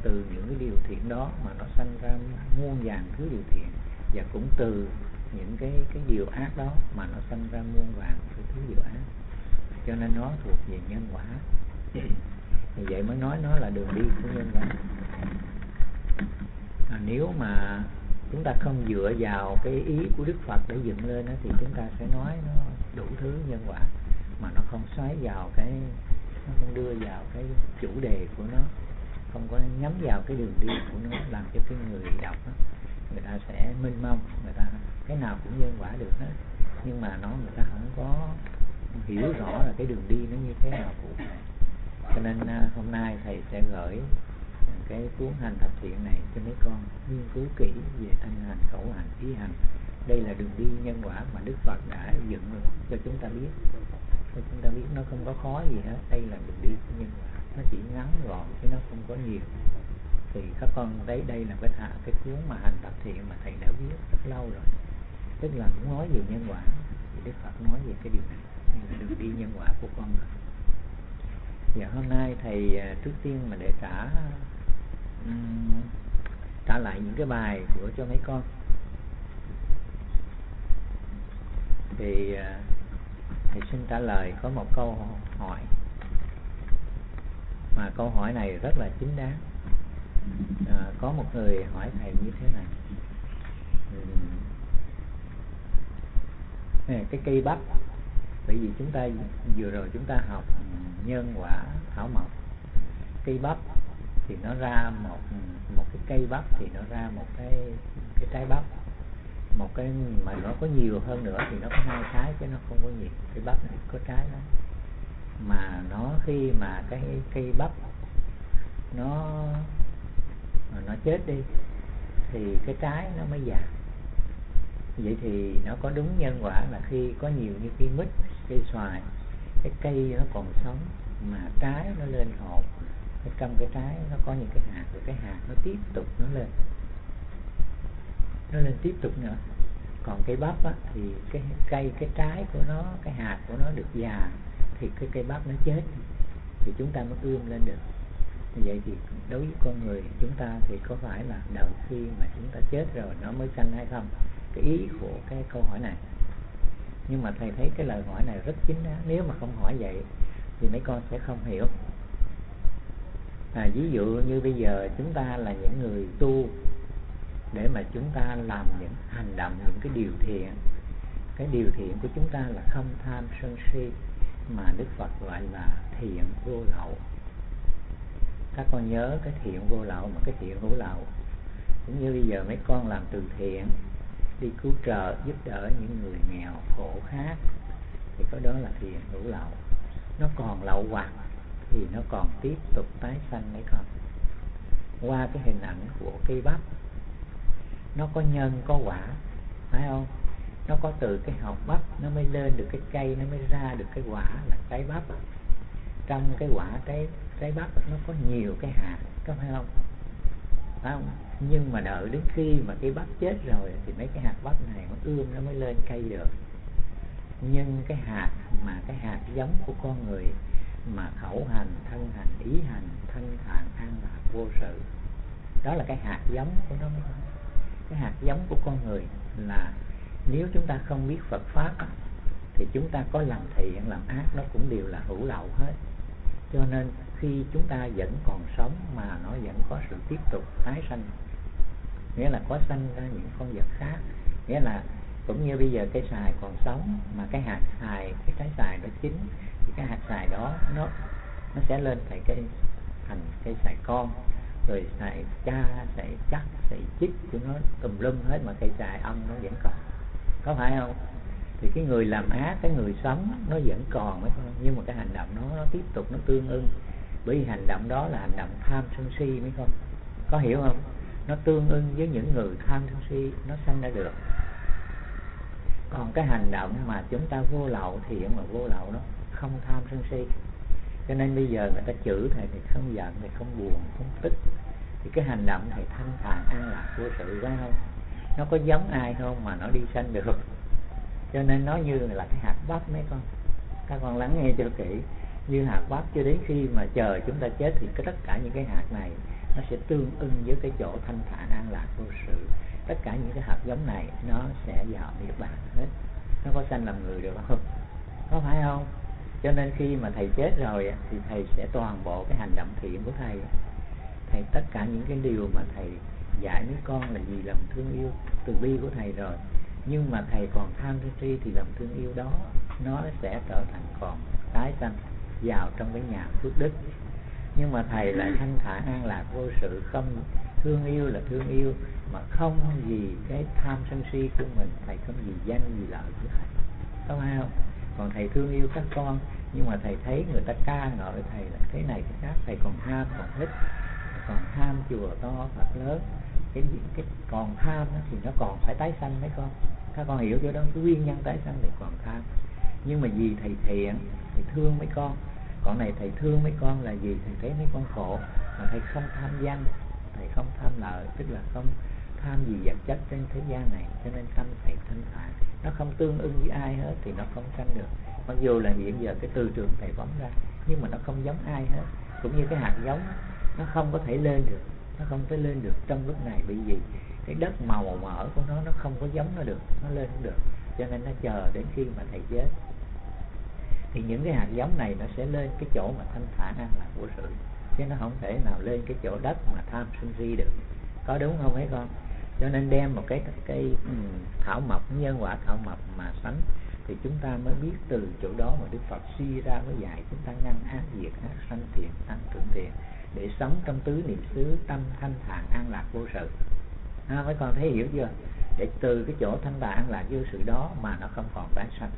từ những cái điều thiện đó mà nó sanh ra muôn vàn thứ điều thiện, và cũng từ những cái điều ác đó mà nó sanh ra muôn vàn thứ điều ác. Cho nên nó thuộc về nhân quả. Vì vậy mới nói nó là đường đi của nhân quả. Nếu mà chúng ta không dựa vào cái ý của Đức Phật để dựng lên đó, thì chúng ta sẽ nói nó đủ thứ nhân quả, mà nó không xoáy vào nó không đưa vào cái chủ đề của nó, không có nhắm vào cái đường đi của nó, làm cho cái người đọc đó, người ta sẽ mênh mông, người ta cái nào cũng nhân quả được hết, nhưng mà người ta không có hiểu rõ là cái đường đi nó như thế nào cụ thể. Cho nên hôm nay thầy sẽ gửi cái cuốn Hành Thập Thiện này cho mấy con nghiên cứu kỹ về thân hành, khẩu hành, ý hành. Đây là đường đi nhân quả mà Đức Phật đã dựng cho chúng ta biết. Cho chúng ta biết nó không có khó gì hết. Đây là đường đi của nhân quả. Nó chỉ ngắn gọn chứ nó không có nhiều. Thì các con thấy đây là cái cuốn mà Hành Thập Thiện mà thầy đã viết rất lâu rồi. Tức là muốn nói về nhân quả thì Đức Phật nói về cái điều này. Đây là đường đi nhân quả của con người. Và hôm nay thầy trước tiên mà để trả lại những cái bài của cho mấy con, thì thầy xin trả lời có một câu hỏi, mà câu hỏi này rất là chính đáng. Có một người hỏi thầy như thế này: cái cây bắp, bởi vì chúng ta vừa rồi chúng ta học nhân quả thảo mộc, cây bắp thì nó ra một cái cây bắp thì nó ra một cái trái bắp, một cái mà nó có nhiều hơn nữa thì nó có 2 trái chứ nó không có nhiều. Cây bắp này có trái đó, mà nó khi mà cái cây bắp nó chết đi thì cái trái nó mới già. Vậy thì nó có đúng nhân quả là khi có nhiều như cây mít, cây xoài, cái cây nó còn sống mà trái nó lên hột, trong cái trái nó có những cái hạt, rồi cái hạt nó tiếp tục nó lên tiếp tục nữa. Còn cây bắp á, thì cái trái của nó, cái hạt của nó được già thì cái cây bắp nó chết thì chúng ta mới ươm lên được. Vậy thì đối với con người chúng ta thì có phải là đợi khi mà chúng ta chết rồi nó mới sanh hay không? Cái ý của cái câu hỏi này. Nhưng mà thầy thấy cái lời hỏi này rất chính đáng. Nếu mà không hỏi vậy thì mấy con sẽ không hiểu. Ví dụ như bây giờ chúng ta là những người tu, để mà chúng ta làm những hành động, những cái điều thiện. Cái điều thiện của chúng ta là không tham sân si, mà Đức Phật gọi là thiện vô lậu. Các con nhớ cái thiện vô lậu mà cái thiện hữu lậu. Cũng như bây giờ mấy con làm từ thiện, đi cứu trợ giúp đỡ những người nghèo khổ khác, thì cái đó là thiện hữu lậu. Nó còn lậu hoặc thì nó còn tiếp tục tái sanh mấy con. Qua cái hình ảnh của cây bắp, nó có nhân có quả, phải không? Nó có từ cái hột bắp nó mới lên được cái cây, nó mới ra được cái quả là trái bắp. Trong cái quả trái bắp nó có nhiều cái hạt, có phải không? Phải không? Nhưng mà đợi đến khi mà cái bắp chết rồi thì mấy cái hạt bắp này nó ươm, nó mới lên cây được. Nhưng cái hạt giống của con người mà khẩu hành, thân hành, ý hành, thanh thản, an lạc, vô sự, đó là cái hạt giống của nó. Cái hạt giống của con người là nếu chúng ta không biết Phật Pháp thì chúng ta có làm thiện, làm ác nó cũng đều là hữu lậu hết. Cho nên khi chúng ta vẫn còn sống mà nó vẫn có sự tiếp tục tái sanh, nghĩa là có sanh ra những con vật khác. Nghĩa là cũng như bây giờ cây xoài còn sống mà cái hạt xoài, cái trái xoài nó chín thì cái hạt xoài đó nó sẽ lên thành cây xoài con, rồi xoài cha, xoài chắc, xoài chích của nó tùm lum hết, mà cây xoài ông nó vẫn còn, có phải không? Thì cái người làm ác, cái người sống nó vẫn còn mấy con, nhưng mà cái hành động nó tiếp tục nó tương ưng, bởi vì hành động đó là hành động tham sân si mấy con, có hiểu không? Nó tương ưng với những người tham sân si, nó sanh ra được. Còn cái hành động mà chúng ta vô lậu, thiện mà vô lậu đó không tham sân si. Cho nên bây giờ người ta chửi thầy thì không giận, thầy không buồn, không tức, thì cái hành động thầy thanh thản, an lạc, vô sự phải không? Nó có giống ai không mà nó đi sanh được. Cho nên nó như là cái hạt bắp mấy con. Các con lắng nghe cho kỹ. Như hạt bắp cho đến khi mà chờ chúng ta chết thì tất cả những cái hạt này nó sẽ tương ưng với cái chỗ thanh thản an lạc vô sự. Tất cả những cái hạt giống này nó sẽ vào niết bàn hết. Nó có sanh làm người được không? Có phải không? Cho nên khi mà thầy chết rồi thì thầy sẽ toàn bộ cái hành động thiện của thầy, tất cả những cái điều mà thầy dạy mấy con là vì lòng thương yêu từ bi của thầy rồi, nhưng mà thầy còn tham sân si thì lòng thương yêu đó nó sẽ trở thành còn tái sanh vào trong cái nhà phước đức. Nhưng mà thầy lại thanh thản an lạc vô sự, không thương yêu là thương yêu mà không vì cái tham sân si của mình, thầy không vì danh vì lợi của thầy, có phải không? Còn thầy thương yêu các con, nhưng mà thầy thấy người ta ca ngợi thầy là thế này thế khác, thầy còn ham còn thích, còn tham chùa to Phật lớn, cái còn tham thì nó còn phải tái sanh mấy con. Các con hiểu chưa đó, cái nguyên nhân tái sanh thì còn tham. Nhưng mà vì thầy thiện, thầy thương mấy con. Còn này thầy thương mấy con là vì thầy thấy mấy con khổ, mà thầy không tham danh, thầy không tham lợi, tức là không tham gì vật chất trên thế gian này, cho nên tâm thầy thanh thản. Nó không tương ưng với ai hết thì nó không sanh được. Mặc dù là hiện giờ cái từ trường thầy phóng ra, nhưng mà nó không giống ai hết. Cũng như cái hạt giống nó không có thể lên được, nó không thể lên được trong lúc này, bởi vì cái đất màu mỡ của nó không có giống nó được, nó lên không được. Cho nên nó chờ đến khi mà thầy chết thì những cái hạt giống này nó sẽ lên cái chỗ mà thanh thản an lạc vô sự, chứ nó không thể nào lên cái chỗ đất mà tham sân si được. Có đúng không mấy con? Cho nên đem một cái thảo mộc, nhân quả thảo mộc mà sánh, thì chúng ta mới biết từ chỗ đó mà Đức Phật suy ra mới dạy chúng ta ngăn ác diệt ác, sanh thiện tăng trưởng thiện, để sống trong tứ niệm xứ tâm thanh thản an lạc vô sự. Mấy con thấy hiểu chưa? Để từ cái chỗ thanh thản an lạc vô sự đó mà nó không còn tái sanh.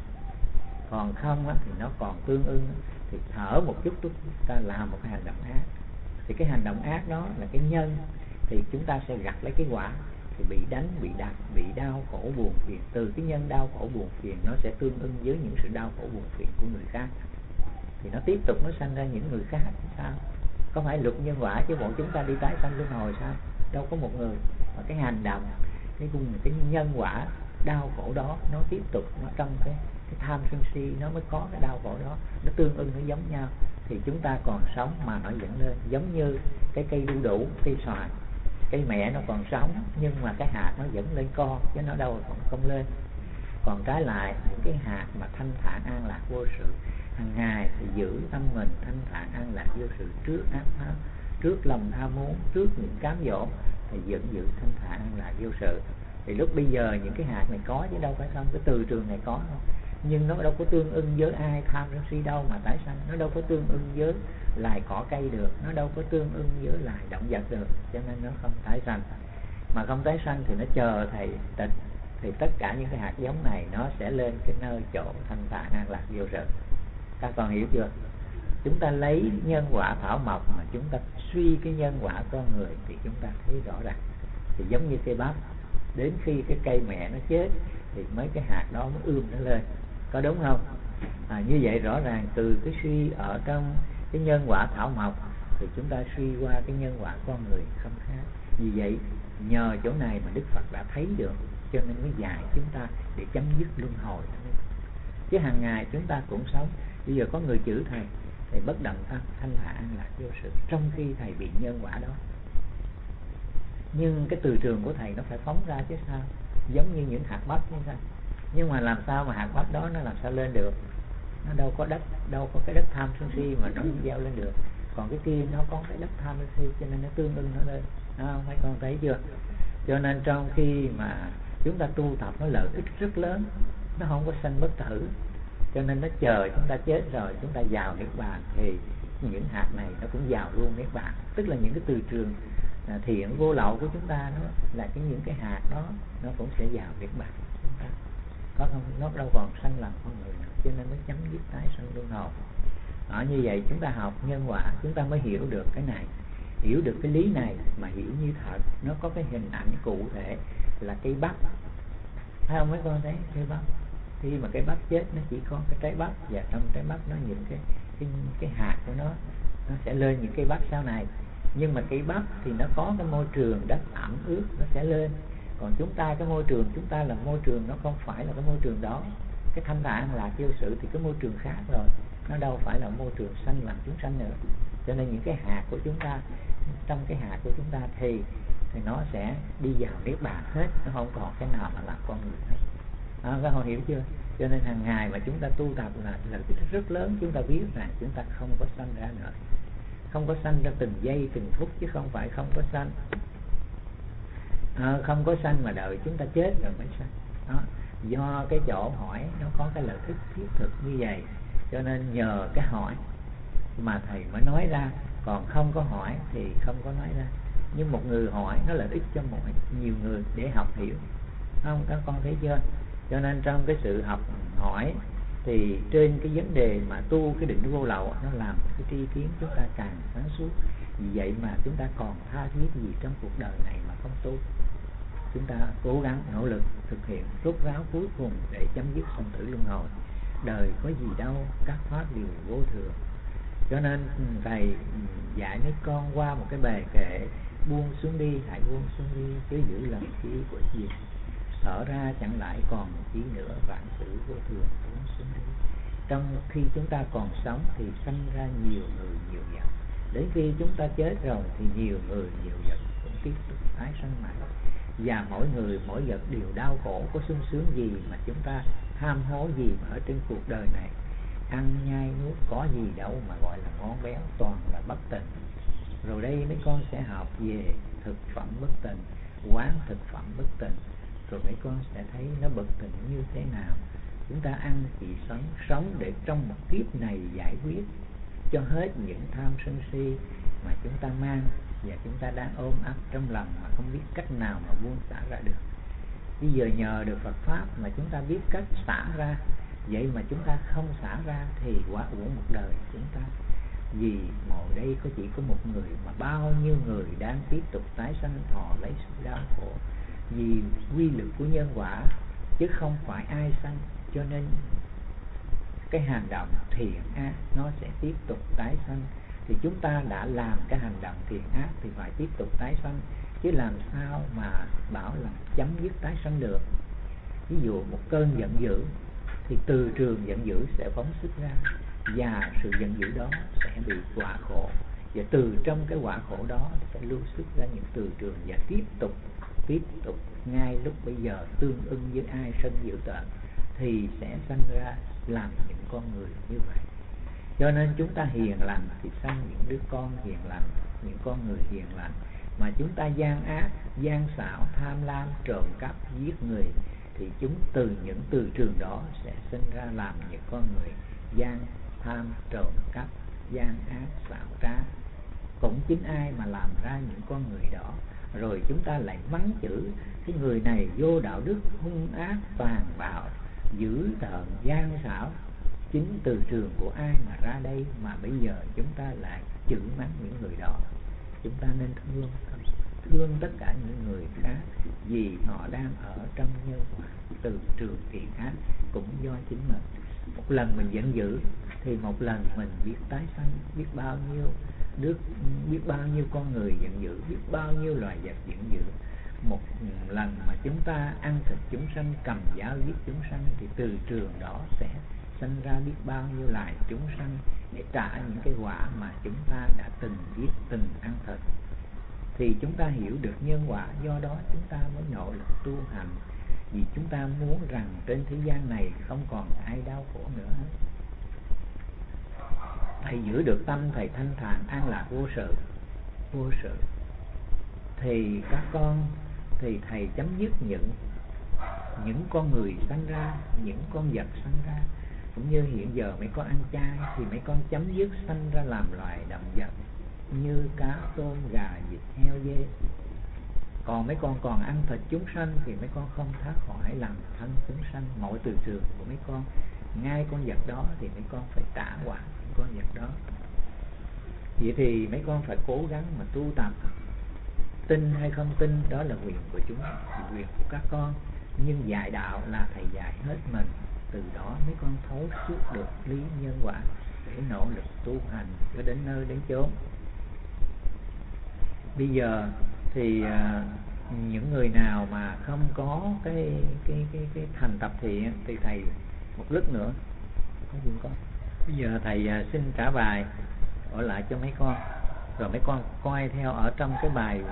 Còn không thì nó còn tương ưng, thì thở một chút chúng ta làm một cái hành động ác, thì cái hành động ác đó là cái nhân, thì chúng ta sẽ gặt lấy cái quả, thì bị đánh, bị đập, bị đau khổ buồn phiền. Từ cái nhân đau khổ buồn phiền nó sẽ tương ưng với những sự đau khổ buồn phiền của người khác, thì nó tiếp tục nó sanh ra những người khác. Sao? Có phải luật nhân quả chứ bọn chúng ta đi tái sanh luân hồi sao? Đâu có một người. Mà cái hành động, cái nhân quả đau khổ đó nó tiếp tục, nó trong cái tham sân si nó mới có cái đau khổ đó, nó tương ưng, nó giống nhau, thì chúng ta còn sống mà nó vẫn lên. Giống như cái cây đu đủ, cây xoài, cây mẹ nó còn sống nhưng mà cái hạt nó vẫn lên con, chứ nó đâu còn không lên. Còn trái lại những cái hạt mà thanh thản an lạc vô sự, hàng ngày thì giữ tâm mình thanh thản an lạc vô sự trước ác pháp, trước lòng tham muốn, trước những cám dỗ, thì vẫn giữ thanh thản an lạc vô sự. Thì lúc bây giờ những cái hạt này có chứ đâu phải không, cái từ trường này có không, nhưng nó đâu có tương ưng với ai tham sân si đâu mà tái sanh. Nó đâu có tương ưng với loài cỏ cây được, nó đâu có tương ưng với loài động vật được, cho nên nó không tái sanh. Mà không tái sanh thì nó chờ thầy tịch, thì tất cả những cái hạt giống này nó sẽ lên cái nơi chỗ thanh thản an lạc vô sự. Các con hiểu chưa? Chúng ta lấy nhân quả thảo mộc mà chúng ta suy cái nhân quả con người, thì chúng ta thấy rõ ràng. Thì giống như cây bắp, đến khi cái cây mẹ nó chết thì mấy cái hạt đó mới ươm nó lên, có đúng không? Như vậy rõ ràng từ cái suy ở trong cái nhân quả thảo mộc thì chúng ta suy qua cái nhân quả con người không khác. Vì vậy nhờ chỗ này mà Đức Phật đã thấy được, cho nên mới dạy chúng ta để chấm dứt luân hồi. Chứ hàng ngày chúng ta cũng sống. Bây giờ có người chửi thầy bất động tâm thanh thản an lạc vô sự, trong khi thầy bị nhân quả đó. Nhưng cái từ trường của thầy nó phải phóng ra chứ sao? Giống như những hạt bắp như sao? Nhưng mà làm sao mà hạt bắp đó nó làm sao lên được? Nó đâu có đất, đâu có cái đất tham sân si mà nó gieo lên được. Còn cái kia nó có cái đất tham sân si, cho nên nó tương ưng nó lên. Mấy con thấy chưa? Cho nên trong khi mà chúng ta tu tập nó lợi ích rất lớn, nó không có sanh bất tử. Cho nên nó chờ chúng ta chết rồi chúng ta vào niết bàn, thì những hạt này nó cũng vào luôn niết bàn. Tức là những cái từ trường thiện vô lậu của chúng ta, nó là những cái hạt đó nó cũng sẽ vào niết bàn. Có không? Nó đâu còn sanh làm con người nữa, cho nên mới chấm dứt tái sanh luân hồi. Như vậy chúng ta học nhân quả, chúng ta mới hiểu được cái này, hiểu được cái lý này, mà hiểu như thật. Nó có cái hình ảnh cụ thể là cây bắp, thấy không mấy con thấy cây bắp? Khi mà cái bắp chết nó chỉ có cái trái bắp, và trong trái bắp nó những cái hạt của nó sẽ lên những cây bắp sau này. Nhưng mà cây bắp thì nó có cái môi trường đất ẩm ướt, nó sẽ lên. Còn chúng ta, cái môi trường chúng ta là môi trường nó không phải là cái môi trường đó. Cái thanh thản an lạc vô sự thì cái môi trường khác rồi, nó đâu phải là môi trường sanh làm chúng sanh nữa. Cho nên những cái hạt của chúng ta, trong cái hạt của chúng ta thì nó sẽ đi vào niết bàn hết, nó không còn cái nào mà làm con người hết. Các con hiểu chưa? Cho nên hàng ngày mà chúng ta tu tập là lợi ích rất lớn. Chúng ta biết rằng chúng ta không có sanh ra nữa, không có sanh ra từng giây từng phút, chứ không phải không có sanh. Không có sanh mà đợi chúng ta chết rồi mới sanh. Đó. Do cái chỗ hỏi nó có cái lợi ích thiết thực như vậy, cho nên nhờ cái hỏi mà thầy mới nói ra, còn không có hỏi thì không có nói ra. Nhưng một người hỏi nó lợi ích cho nhiều người để học hiểu, không các con thấy chưa? Cho nên trong cái sự học hỏi thì trên cái vấn đề mà tu cái định vô lậu, nó làm cái tri kiến chúng ta càng sáng suốt. Vì vậy mà chúng ta còn tha thiết gì trong cuộc đời này mà không tu. Chúng ta cố gắng nỗ lực thực hiện rốt ráo cuối cùng để chấm dứt sanh tử luân hồi. Đời có gì đâu, các pháp đều vô thường. Cho nên thầy dạy mấy con qua một cái bài kệ: buông xuống đi, hãy buông xuống đi, chứ giữ lần khí của gì. Thở ra chẳng lại còn chi nữa, vạn sự vô thường, buông xuống đi. Trong khi chúng ta còn sống thì sanh ra nhiều người nhiều vật. Đến khi chúng ta chết rồi thì nhiều người nhiều vật cũng tiếp tục tái sanh lại. Và mỗi người mỗi vật đều đau khổ, có sung sướng gì mà chúng ta ham hố gì mà ở trên cuộc đời này. Ăn nhai nuốt có gì đâu mà gọi là ngon béo, toàn là bất tình. Rồi đây mấy con sẽ học về thực phẩm bất tình, quán thực phẩm bất tình. Rồi mấy con sẽ thấy nó bất tình như thế nào. Chúng ta ăn chỉ sống để trong một kiếp này giải quyết cho hết những tham sân si mà chúng ta mang và chúng ta đang ôm ấp trong lòng mà không biết cách nào mà buông xả ra được. Bây giờ nhờ được Phật Pháp mà chúng ta biết cách xả ra. Vậy mà chúng ta không xả ra thì quá uổng một đời chúng ta. Vì ngồi đây có chỉ có một người mà bao nhiêu người đang tiếp tục tái sanh thọ lấy sự đau khổ. Vì quy luật của nhân quả chứ không phải ai sanh. Cho nên cái hành động thiện ác nó sẽ tiếp tục tái sanh. Thì chúng ta đã làm cái hành động thiện ác thì phải tiếp tục tái sanh, chứ làm sao mà bảo là chấm dứt tái sanh được. Ví dụ một cơn giận dữ thì từ trường giận dữ sẽ phóng xuất ra, và sự giận dữ đó sẽ bị quả khổ, và từ trong cái quả khổ đó sẽ lưu xuất ra những từ trường, và tiếp tục ngay lúc bây giờ tương ưng với ai sân dữ tợn thì sẽ sanh ra làm những con người như vậy. Cho nên chúng ta hiền lành thì sanh những đứa con hiền lành, những con người hiền lành. Mà chúng ta gian ác, gian xảo, tham lam, trộm cắp, giết người thì chúng từ những từ trường đó sẽ sinh ra làm những con người gian, tham, trộm cắp, gian ác, xảo trá. Cũng chính ai mà làm ra những con người đó. Rồi chúng ta lại mắng chửi cái người này vô đạo đức, hung ác, tàn bạo, dữ tợn, gian xảo. Chính từ trường của ai mà ra đây mà bây giờ chúng ta lại chửi mắng những người đó. Chúng ta nên thương tất cả những người khác, vì họ đang ở trong nhân quả từ trường thiện ác cũng do chính mình. Một lần mình giận dữ thì một lần mình biết tái sanh, biết bao nhiêu con người giận dữ, biết bao nhiêu loài vật giận dữ. Một lần mà chúng ta ăn thịt chúng sanh, cầm dao giết chúng sanh thì từ trường đó sẽ sinh ra biết bao nhiêu loài chúng sanh để trả những cái quả mà chúng ta đã từng giết, từng ăn thịt. Thì chúng ta hiểu được nhân quả, do đó chúng ta mới nỗ lực tu hành. Vì chúng ta muốn rằng trên thế gian này không còn ai đau khổ nữa. Thầy giữ được tâm thầy thanh thản, an lạc vô sự. Thì các con, thì thầy chấm dứt những con người sanh ra, những con vật sanh ra. Cũng như hiện giờ mấy con ăn chay thì mấy con chấm dứt sanh ra làm loài động vật như cá, tôm, gà, vịt, heo, dê. Còn mấy con còn ăn thịt chúng sanh thì mấy con không thoát khỏi làm thân chúng sanh. Mọi từ trường của mấy con, ngay con vật đó thì mấy con phải trả quả con vật đó. Vậy thì mấy con phải cố gắng mà tu tập. Tin hay không tin đó là quyền của chúng, quyền của các con. Nhưng dạy đạo là thầy dạy hết mình. Từ đó mấy con thấu suốt được lý nhân quả để nỗ lực tu hành cho đến nơi đến chốn. Bây giờ thì những người nào mà không có cái thành tập thiện thì thầy một lúc nữa có gì con. Bây giờ thầy xin trả bài ở lại cho mấy con. Rồi mấy con coi theo ở trong cái bài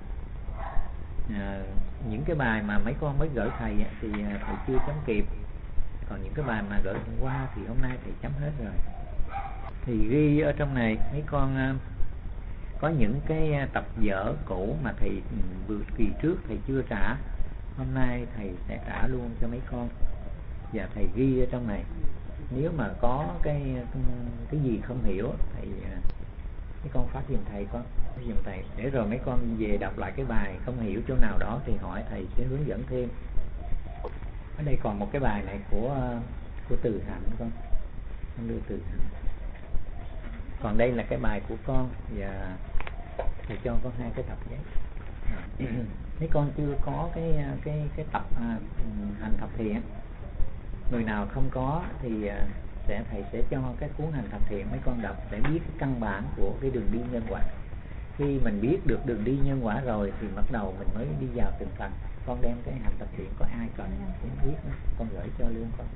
những cái bài mà mấy con mới gửi thầy thì thầy chưa chấm kịp, còn những cái bài mà gửi hôm qua thì hôm nay thầy chấm hết rồi. Thì ghi ở trong này mấy con có những cái tập vở cũ mà thầy kỳ trước thầy chưa trả, hôm nay thầy sẽ trả luôn cho mấy con, và thầy ghi ở trong này. Nếu mà có cái gì không hiểu thầy mấy con phát giùm thầy, con giùm thầy, để rồi mấy con về đọc lại cái bài không hiểu chỗ nào đó thì hỏi thầy sẽ hướng dẫn thêm. Ở đây còn một cái bài này của Từ Hạnh, con đưa Từ Hạnh. Còn đây là cái bài của con, và thầy cho con 2 cái tập giấy. Mấy con chưa có cái tập hành thập thiện. Người nào không có thì thầy sẽ cho cái cuốn hành thập thiện mấy con đọc để biết cái căn bản của cái đường đi nhân quả. Khi mình biết được đường đi nhân quả rồi thì bắt đầu mình mới đi vào từng phần. Con đem cái hành thập thiện, có ai cần cũng biết nữa, con gửi cho luôn con.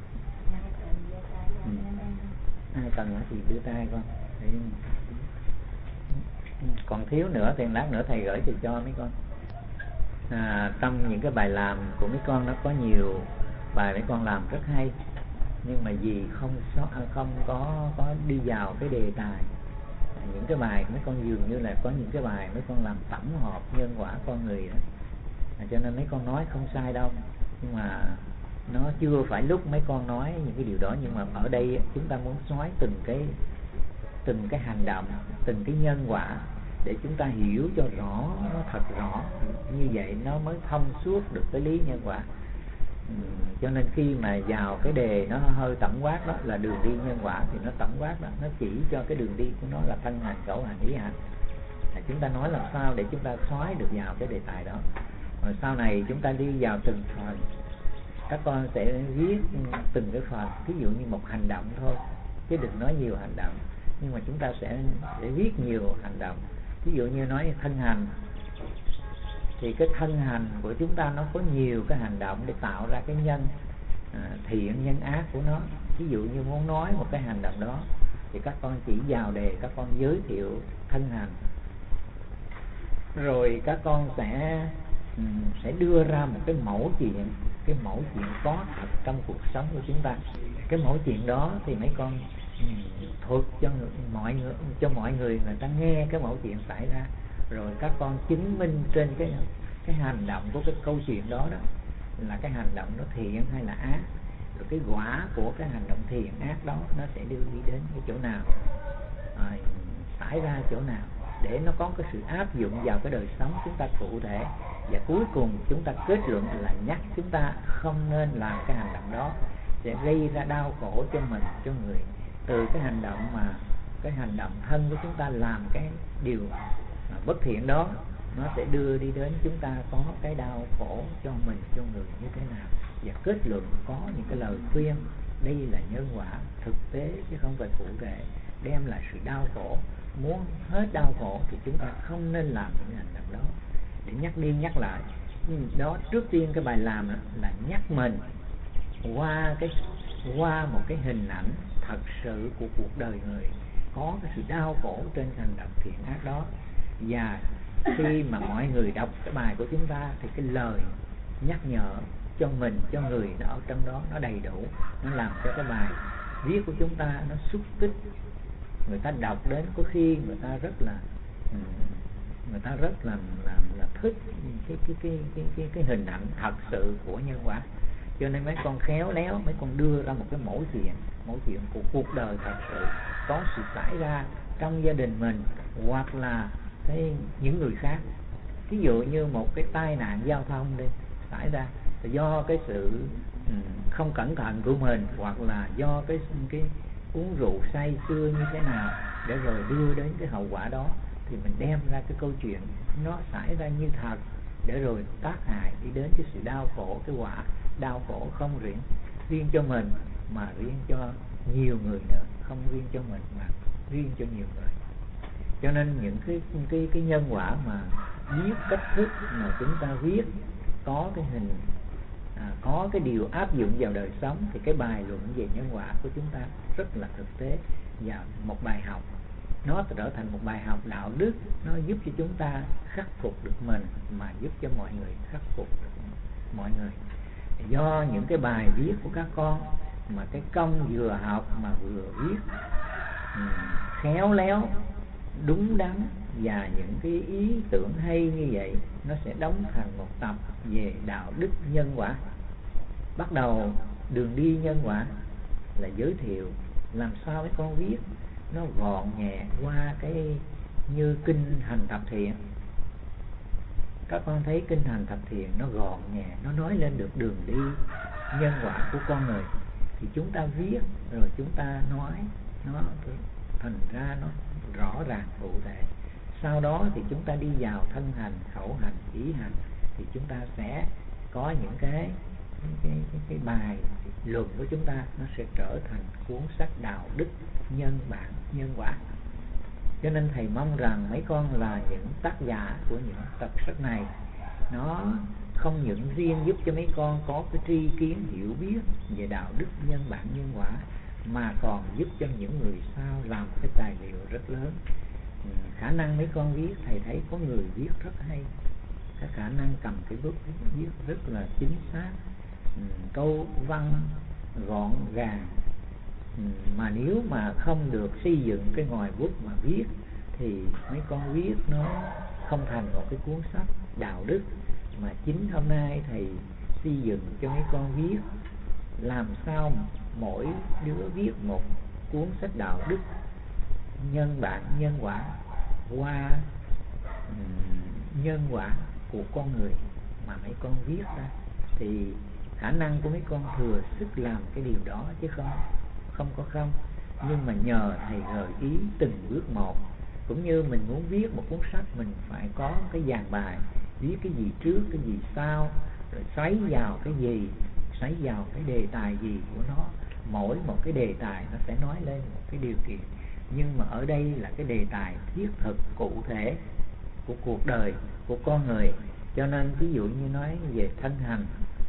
Ai cần thì đưa tay con. Còn thiếu nữa thì lát nữa thầy gửi thì cho mấy con. Trong những cái bài làm của mấy con nó có nhiều bài mấy con làm rất hay, nhưng mà vì không có đi vào cái đề tài. Những cái bài mấy con dường như là có những cái bài mấy con làm tổng hợp nhân quả con người đó, cho nên mấy con nói không sai đâu, nhưng mà nó chưa phải lúc mấy con nói những cái điều đó. Nhưng mà ở đây chúng ta muốn nói từng cái hành động, từng cái nhân quả để chúng ta hiểu cho rõ, nó thật rõ, như vậy nó mới thông suốt được cái lý nhân quả. Cho nên khi mà vào cái đề nó hơi tổng quát đó là đường đi nhân quả, thì nó tổng quát đó, nó chỉ cho cái đường đi của nó là thân hành, khẩu hành, ý hành. Chúng ta nói làm sao để chúng ta xoáy được vào cái đề tài đó. Rồi sau này chúng ta đi vào từng phần, các con sẽ viết từng cái phần, ví dụ như một hành động thôi, chứ đừng nói nhiều hành động, nhưng mà chúng ta sẽ viết nhiều hành động. Ví dụ như nói thân hành thì cái thân hành của chúng ta nó có nhiều cái hành động để tạo ra cái nhân thiện nhân ác của nó. Ví dụ như muốn nói một cái hành động đó thì các con chỉ vào đề, các con giới thiệu thân hành, rồi các con sẽ đưa ra một cái mẫu chuyện, cái mẫu chuyện có thật trong cuộc sống của chúng ta. Cái mẫu chuyện đó thì mấy con thuật cho mọi người người ta nghe cái mẫu chuyện xảy ra, rồi các con chứng minh trên cái hành động của cái câu chuyện đó đó là cái hành động nó thiện hay là ác, rồi cái quả của cái hành động thiện ác đó nó sẽ đưa đi đến cái chỗ nào, xảy ra chỗ nào, để nó có cái sự áp dụng vào cái đời sống chúng ta cụ thể. Và cuối cùng chúng ta kết luận là nhắc chúng ta không nên làm cái hành động đó, sẽ gây ra đau khổ cho mình, cho người. Từ cái hành động mà cái hành động thân của chúng ta làm cái điều bất thiện đó, nó sẽ đưa đi đến chúng ta có cái đau khổ cho mình, cho người như thế nào. Và kết luận có những cái lời khuyên, đây là nhân quả thực tế chứ không phải cụ thể, đem lại sự đau khổ. Muốn hết đau khổ thì chúng ta không nên làm những hành động đó. Để nhắc đi nhắc lại đó, trước tiên cái bài làm là nhắc mình qua một cái hình ảnh thật sự của cuộc đời người, có cái sự đau khổ trên hành động thiện ác đó. Và khi mà mọi người đọc cái bài của chúng ta thì cái lời nhắc nhở cho mình, cho người nó ở trong đó nó đầy đủ, nó làm cho cái bài viết của chúng ta nó xúc tích. Người ta đọc đến có khi người ta rất là thích cái hình ảnh thật sự của nhân quả. Cho nên mấy con khéo léo, mấy con đưa ra một cái mẫu chuyện của cuộc đời thật sự có sự xảy ra trong gia đình mình hoặc là những người khác. Ví dụ như một cái tai nạn giao thông đi xảy ra do cái sự không cẩn thận của mình, hoặc là do cái uống rượu say sưa như thế nào, để rồi đưa đến cái hậu quả đó, thì mình đem ra cái câu chuyện nó xảy ra như thật, để rồi tác hại đi đến cái sự đau khổ, cái quả đau khổ không riêng cho mình mà riêng cho nhiều người nữa, không riêng cho mình mà riêng cho nhiều người. Cho nên những cái nhân quả mà viết cách thức mà chúng ta viết có cái hình có cái điều áp dụng vào đời sống, thì cái bài luận về nhân quả của chúng ta rất là thực tế và một bài học nó trở thành một bài học đạo đức, nó giúp cho chúng ta khắc phục được mình mà giúp cho mọi người khắc phục được mọi người. Do những cái bài viết của các con mà cái công vừa học mà vừa viết khéo léo, đúng đắn, và những cái ý tưởng hay như vậy nó sẽ đóng thành một tập về đạo đức nhân quả. Bắt đầu đường đi nhân quả là giới thiệu làm sao mấy con viết nó gọn nhẹ qua cái như kinh hành thập thiện. Các con thấy kinh hành thập thiện nó gọn nhẹ, nó nói lên được đường đi nhân quả của con người, thì chúng ta viết rồi chúng ta nói nó thành ra nó rõ ràng cụ thể. Sau đó thì chúng ta đi vào thân hành, khẩu hành, ý hành, thì chúng ta sẽ có những cái bài luận của chúng ta nó sẽ trở thành cuốn sách đạo đức nhân bản nhân quả. Cho nên thầy mong rằng mấy con là những tác giả của những tập sách này, nó không những riêng giúp cho mấy con có cái tri kiến hiểu biết về đạo đức nhân bản nhân quả, mà còn giúp cho những người sau làm cái tài liệu rất lớn. Khả năng mấy con viết, thầy thấy có người viết rất hay, cái khả năng cầm cái bút viết rất là chính xác, câu văn gọn gàng, mà nếu mà không được xây dựng cái ngòi bút mà viết thì mấy con viết nó không thành một cái cuốn sách đạo đức. Mà chính hôm nay thầy xây dựng cho mấy con viết làm sao mỗi đứa viết một cuốn sách đạo đức nhân bản nhân quả qua nhân quả của con người mà mấy con viết ra, thì khả năng của mấy con thừa sức làm cái điều đó chứ không có không. Nhưng mà nhờ thầy gợi ý từng bước một, cũng như mình muốn viết một cuốn sách mình phải có cái dàn bài, viết cái gì trước cái gì sau, rồi xoáy vào cái gì, xoáy vào cái đề tài gì của nó. Mỗi một cái đề tài nó sẽ nói lên một cái điều kiện, nhưng mà ở đây là cái đề tài thiết thực cụ thể của cuộc đời của con người. Cho nên ví dụ như nói về thân hành,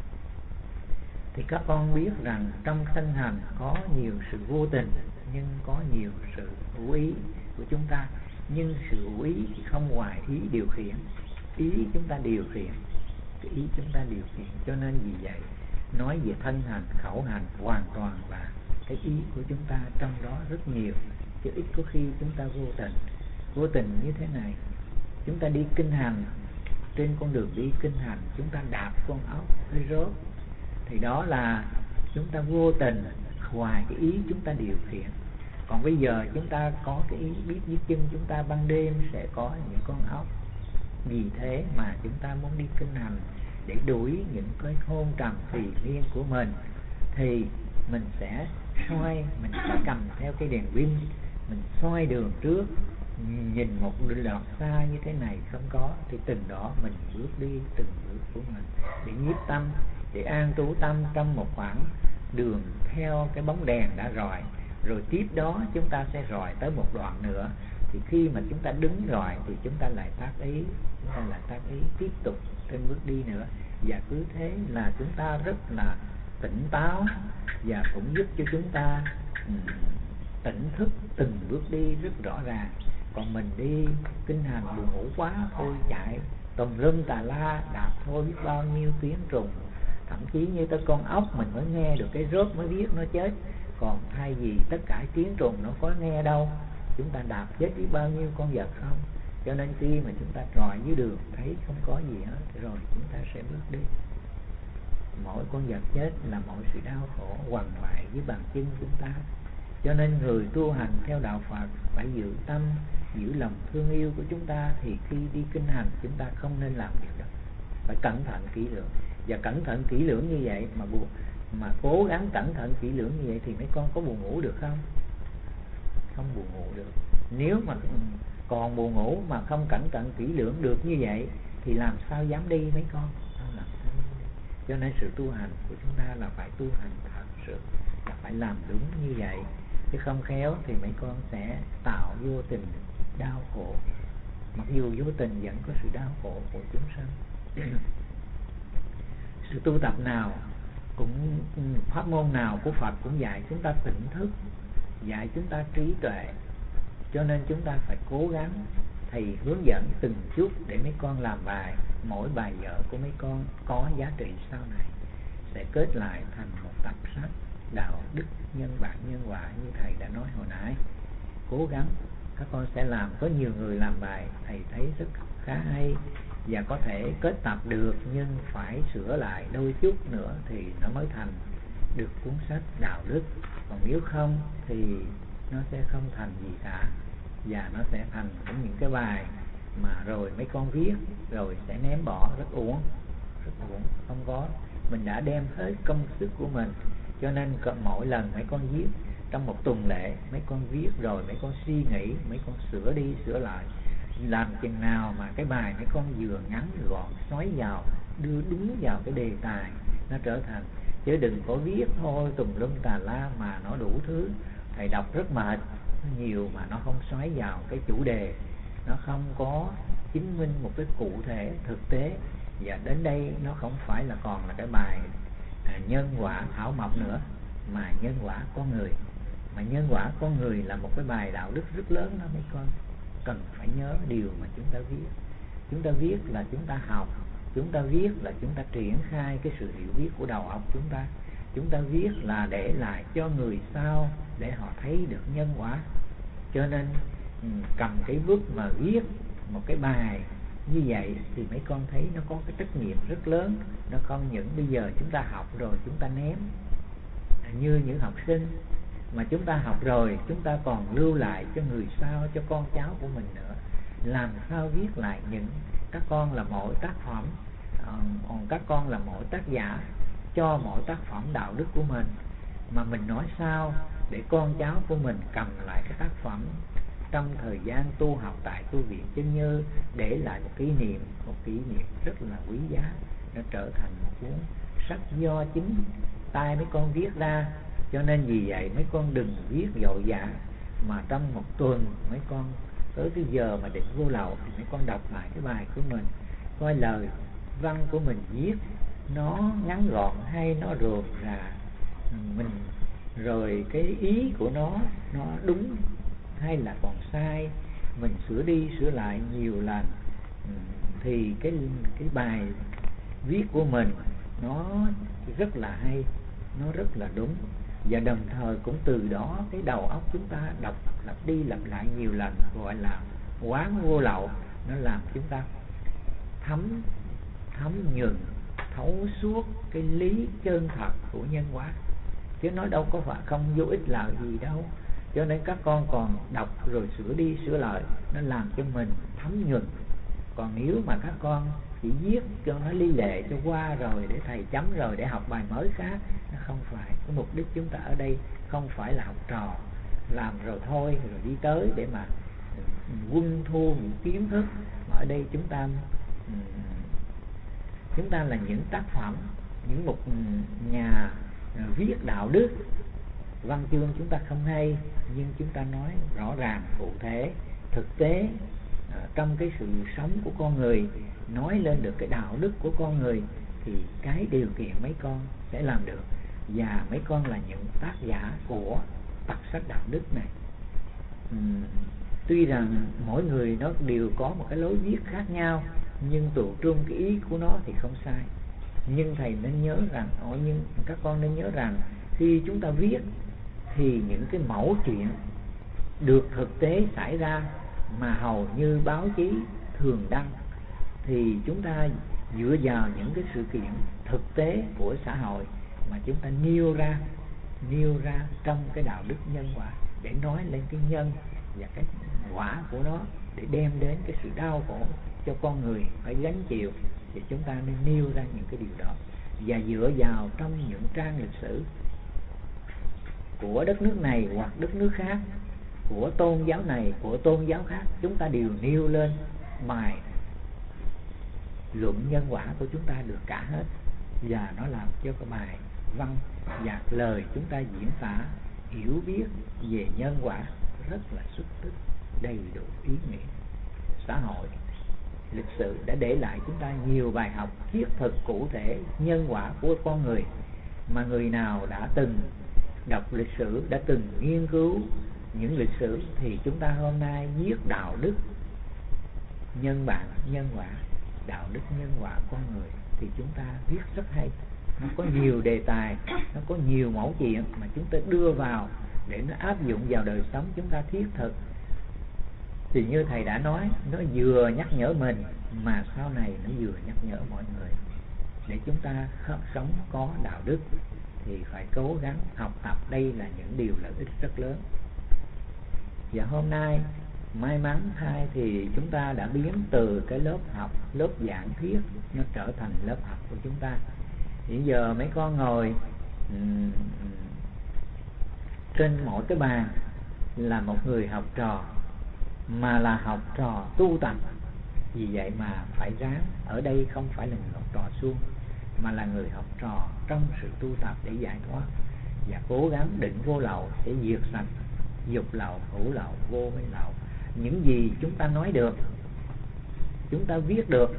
thì các con biết rằng trong thân hành có nhiều sự vô tình, nhưng có nhiều sự hữu ý của chúng ta. Nhưng sự hữu ý thì không ngoài ý điều khiển, ý chúng ta điều khiển, cái ý chúng ta điều khiển. Cho nên vì vậy nói về thân hành, khẩu hành hoàn toàn là cái ý của chúng ta trong đó rất nhiều, chứ ít có khi chúng ta vô tình. Vô tình như thế này, chúng ta đi kinh hành, trên con đường đi kinh hành chúng ta đạp con ốc hơi rốt, thì đó là chúng ta vô tình ngoài cái ý chúng ta điều khiển. Còn bây giờ chúng ta có cái ý biết dưới chân chúng ta ban đêm sẽ có những con ốc, vì thế mà chúng ta muốn đi kinh hành để đuổi những cái hôn trầm tùy miên của mình, thì mình sẽ soi, mình sẽ cầm theo cái đèn pin, mình soi đường trước, nhìn một đoạn xa như thế này không có, thì từng đó mình bước đi từng bước của mình để nhiếp tâm, để an trú tâm trong một khoảng đường theo cái bóng đèn đã rọi. Rồi tiếp đó chúng ta sẽ rọi tới một đoạn nữa, thì khi mà chúng ta đứng rọi thì chúng ta lại tác ý, tiếp tục trên bước đi nữa. Và cứ thế là chúng ta rất là tỉnh táo, và cũng giúp cho chúng ta tỉnh thức từng bước đi rất rõ ràng. Còn mình đi kinh hành buồn ngủ quá thôi chạy tùm lum tà la, đạp thôi biết bao nhiêu tiếng trùng, thậm chí như tới con ốc mình mới nghe được cái rớt mới biết nó chết. Còn thay vì tất cả tiếng trùng nó có nghe đâu, chúng ta đạp chết biết bao nhiêu con vật không. Cho nên khi mà chúng ta trọi dưới đường thấy không có gì hết, rồi chúng ta sẽ bước đi. Mỗi con vật chết là mỗi sự đau khổ quằn quại với bàn chân chúng ta. Cho nên người tu hành theo đạo Phật phải giữ tâm, giữ lòng thương yêu của chúng ta, thì khi đi kinh hành chúng ta không nên làm điều đó. Phải cẩn thận kỹ lưỡng, và cẩn thận kỹ lưỡng như vậy mà cố gắng cẩn thận kỹ lưỡng như vậy thì mấy con có buồn ngủ được không? Không buồn ngủ được. Nếu mà còn buồn ngủ mà không cẩn thận kỹ lưỡng được như vậy thì làm sao dám đi mấy con? Không làm sao dám đi. Cho nên sự tu hành của chúng ta là phải tu hành thật sự, là phải làm đúng như vậy, chứ không khéo thì mấy con sẽ tạo vô tình đau khổ. Mặc dù vô tình vẫn có sự đau khổ của chúng sanh. Sự tu tập nào cũng, pháp môn nào của Phật cũng dạy chúng ta tỉnh thức, dạy chúng ta trí tuệ, Cho nên chúng ta phải cố gắng, thầy hướng dẫn từng chút để mấy con làm bài. Mỗi bài vở của mấy con có giá trị sau này sẽ kết lại thành một tập sách đạo đức nhân bản nhân quả như thầy đã nói hồi nãy. Cố gắng các con sẽ làm. Có nhiều người làm bài thầy thấy rất khá hay và có thể kết tập được, nhưng phải sửa lại đôi chút nữa thì nó mới thành được cuốn sách đạo đức. Còn nếu không thì nó sẽ không thành gì cả, và nó sẽ thành những cái bài mà rồi mấy con viết rồi sẽ ném bỏ, rất uổng, không có. Mình đã đem hết công sức của mình, cho nên mỗi lần mấy con viết trong một tuần lễ, mấy con viết rồi mấy con suy nghĩ, mấy con sửa đi sửa lại, làm chừng nào mà cái bài mấy con vừa ngắn gọn, nói vào, đưa đúng vào cái đề tài, nó trở thành. Chứ đừng có viết thôi tùm lum tà la mà nó đủ thứ, thầy đọc rất mệt, nhiều mà nó không xoáy vào cái chủ đề, nó không có chứng minh một cái cụ thể thực tế. Và đến đây nó không phải là còn là cái bài nhân quả thảo mộc nữa, mà nhân quả con người. Mà nhân quả con người là một cái bài đạo đức rất lớn đó mấy con. Cần phải nhớ điều mà chúng ta viết. Chúng ta viết là chúng ta học, chúng ta viết là chúng ta triển khai cái sự hiểu biết của đầu óc chúng ta. Chúng ta viết là để lại cho người sau để họ thấy được nhân quả. Cho nên cầm cái bút mà viết một cái bài như vậy thì mấy con thấy nó có cái trách nhiệm rất lớn. Nó không những bây giờ chúng ta học rồi chúng ta ném như những học sinh, mà chúng ta học rồi chúng ta còn lưu lại cho người sau, cho con cháu của mình nữa. Làm sao viết lại những các con là mỗi tác phẩm, còn các con là mỗi tác giả cho mỗi tác phẩm đạo đức của mình, mà mình nói sao để con cháu của mình cầm lại cái tác phẩm trong thời gian tu học tại tu viện Chân Như, để lại một kỷ niệm rất là quý giá. Nó trở thành một cuốn sách do chính tay mấy con viết ra. Cho nên vì vậy mấy con đừng viết vội vã, mà trong một tuần mấy con tới cái giờ mà định vô lậu thì mấy con đọc lại cái bài của mình, coi lời văn của mình viết nó ngắn gọn hay nó rườm rà, mình rồi cái ý của nó đúng hay là còn sai, mình sửa đi sửa lại nhiều lần, thì cái bài viết của mình nó rất là hay, nó rất là đúng. Và đồng thời cũng từ đó cái đầu óc chúng ta đọc lặp đi lặp lại nhiều lần, gọi là quán vô lậu. Nó làm chúng ta thấm nhuần, thấu suốt cái lý chân thật của nhân quả, chứ nó đâu có phải không vô ích lợi gì đâu. Cho nên các con còn đọc rồi sửa đi sửa lại, nó làm cho mình thấm nhuần. Còn nếu mà các con chỉ viết cho nó lý lệ cho qua rồi để thầy chấm rồi để học bài mới khác, nó không phải. Cái mục đích chúng ta ở đây không phải là học trò làm rồi thôi rồi đi tới để mà quân thu những kiến thức, mà ở đây chúng ta là những tác phẩm, những một nhà viết đạo đức. Văn chương chúng ta không hay, nhưng chúng ta nói rõ ràng, cụ thể, thực tế trong cái sự sống của con người, nói lên được cái đạo đức của con người, thì cái điều kiện mấy con sẽ làm được. Và mấy con là những tác giả của tập sách đạo đức này. Tuy rằng mỗi người nó đều có một cái lối viết khác nhau, nhưng tụ trung cái ý của nó thì không sai. Nhưng thầy nên nhớ rằng, nhưng các con nên nhớ rằng khi chúng ta viết thì những cái mẫu chuyện được thực tế xảy ra mà hầu như báo chí thường đăng, thì chúng ta dựa vào những cái sự kiện thực tế của xã hội mà chúng ta nêu ra trong cái đạo đức nhân quả, để nói lên cái nhân và cái quả của nó, để đem đến cái sự đau khổ cho con người phải gánh chịu. Thì chúng ta nên nêu ra những cái điều đó, và dựa vào trong những trang lịch sử của đất nước này hoặc đất nước khác, của tôn giáo này, của tôn giáo khác, chúng ta đều nêu lên bài luận nhân quả của chúng ta được cả hết. Và nó làm cho cái bài văn và lời chúng ta diễn tả hiểu biết về nhân quả rất là xuất tích, đầy đủ ý nghĩa. Xã hội, lịch sử đã để lại chúng ta nhiều bài học thiết thực cụ thể nhân quả của con người, mà người nào đã từng đọc lịch sử, đã từng nghiên cứu những lịch sử thì chúng ta hôm nay viết đạo đức, nhân bản, nhân quả, đạo đức nhân quả con người thì chúng ta viết rất hay. Nó có nhiều đề tài, nó có nhiều mẫu chuyện mà chúng ta đưa vào để nó áp dụng vào đời sống chúng ta thiết thực. Thì như thầy đã nói, nó vừa nhắc nhở mình mà sau này nó vừa nhắc nhở mọi người. Để chúng ta sống có đạo đức thì phải cố gắng học tập, đây là những điều lợi ích rất lớn. Và hôm nay may mắn thay thì chúng ta đã biến từ cái lớp học, lớp giảng thuyết nó trở thành lớp học của chúng ta. Hiện giờ mấy con ngồi trên mỗi cái bàn là một người học trò, mà là học trò tu tập. Vì vậy mà phải ráng, ở đây không phải là người học trò suông, mà là người học trò trong sự tu tập để giải thoát. Và cố gắng định vô lậu để diệt sạch dục lậu, hữu lậu, vô minh lậu. Những gì chúng ta nói được, chúng ta viết được,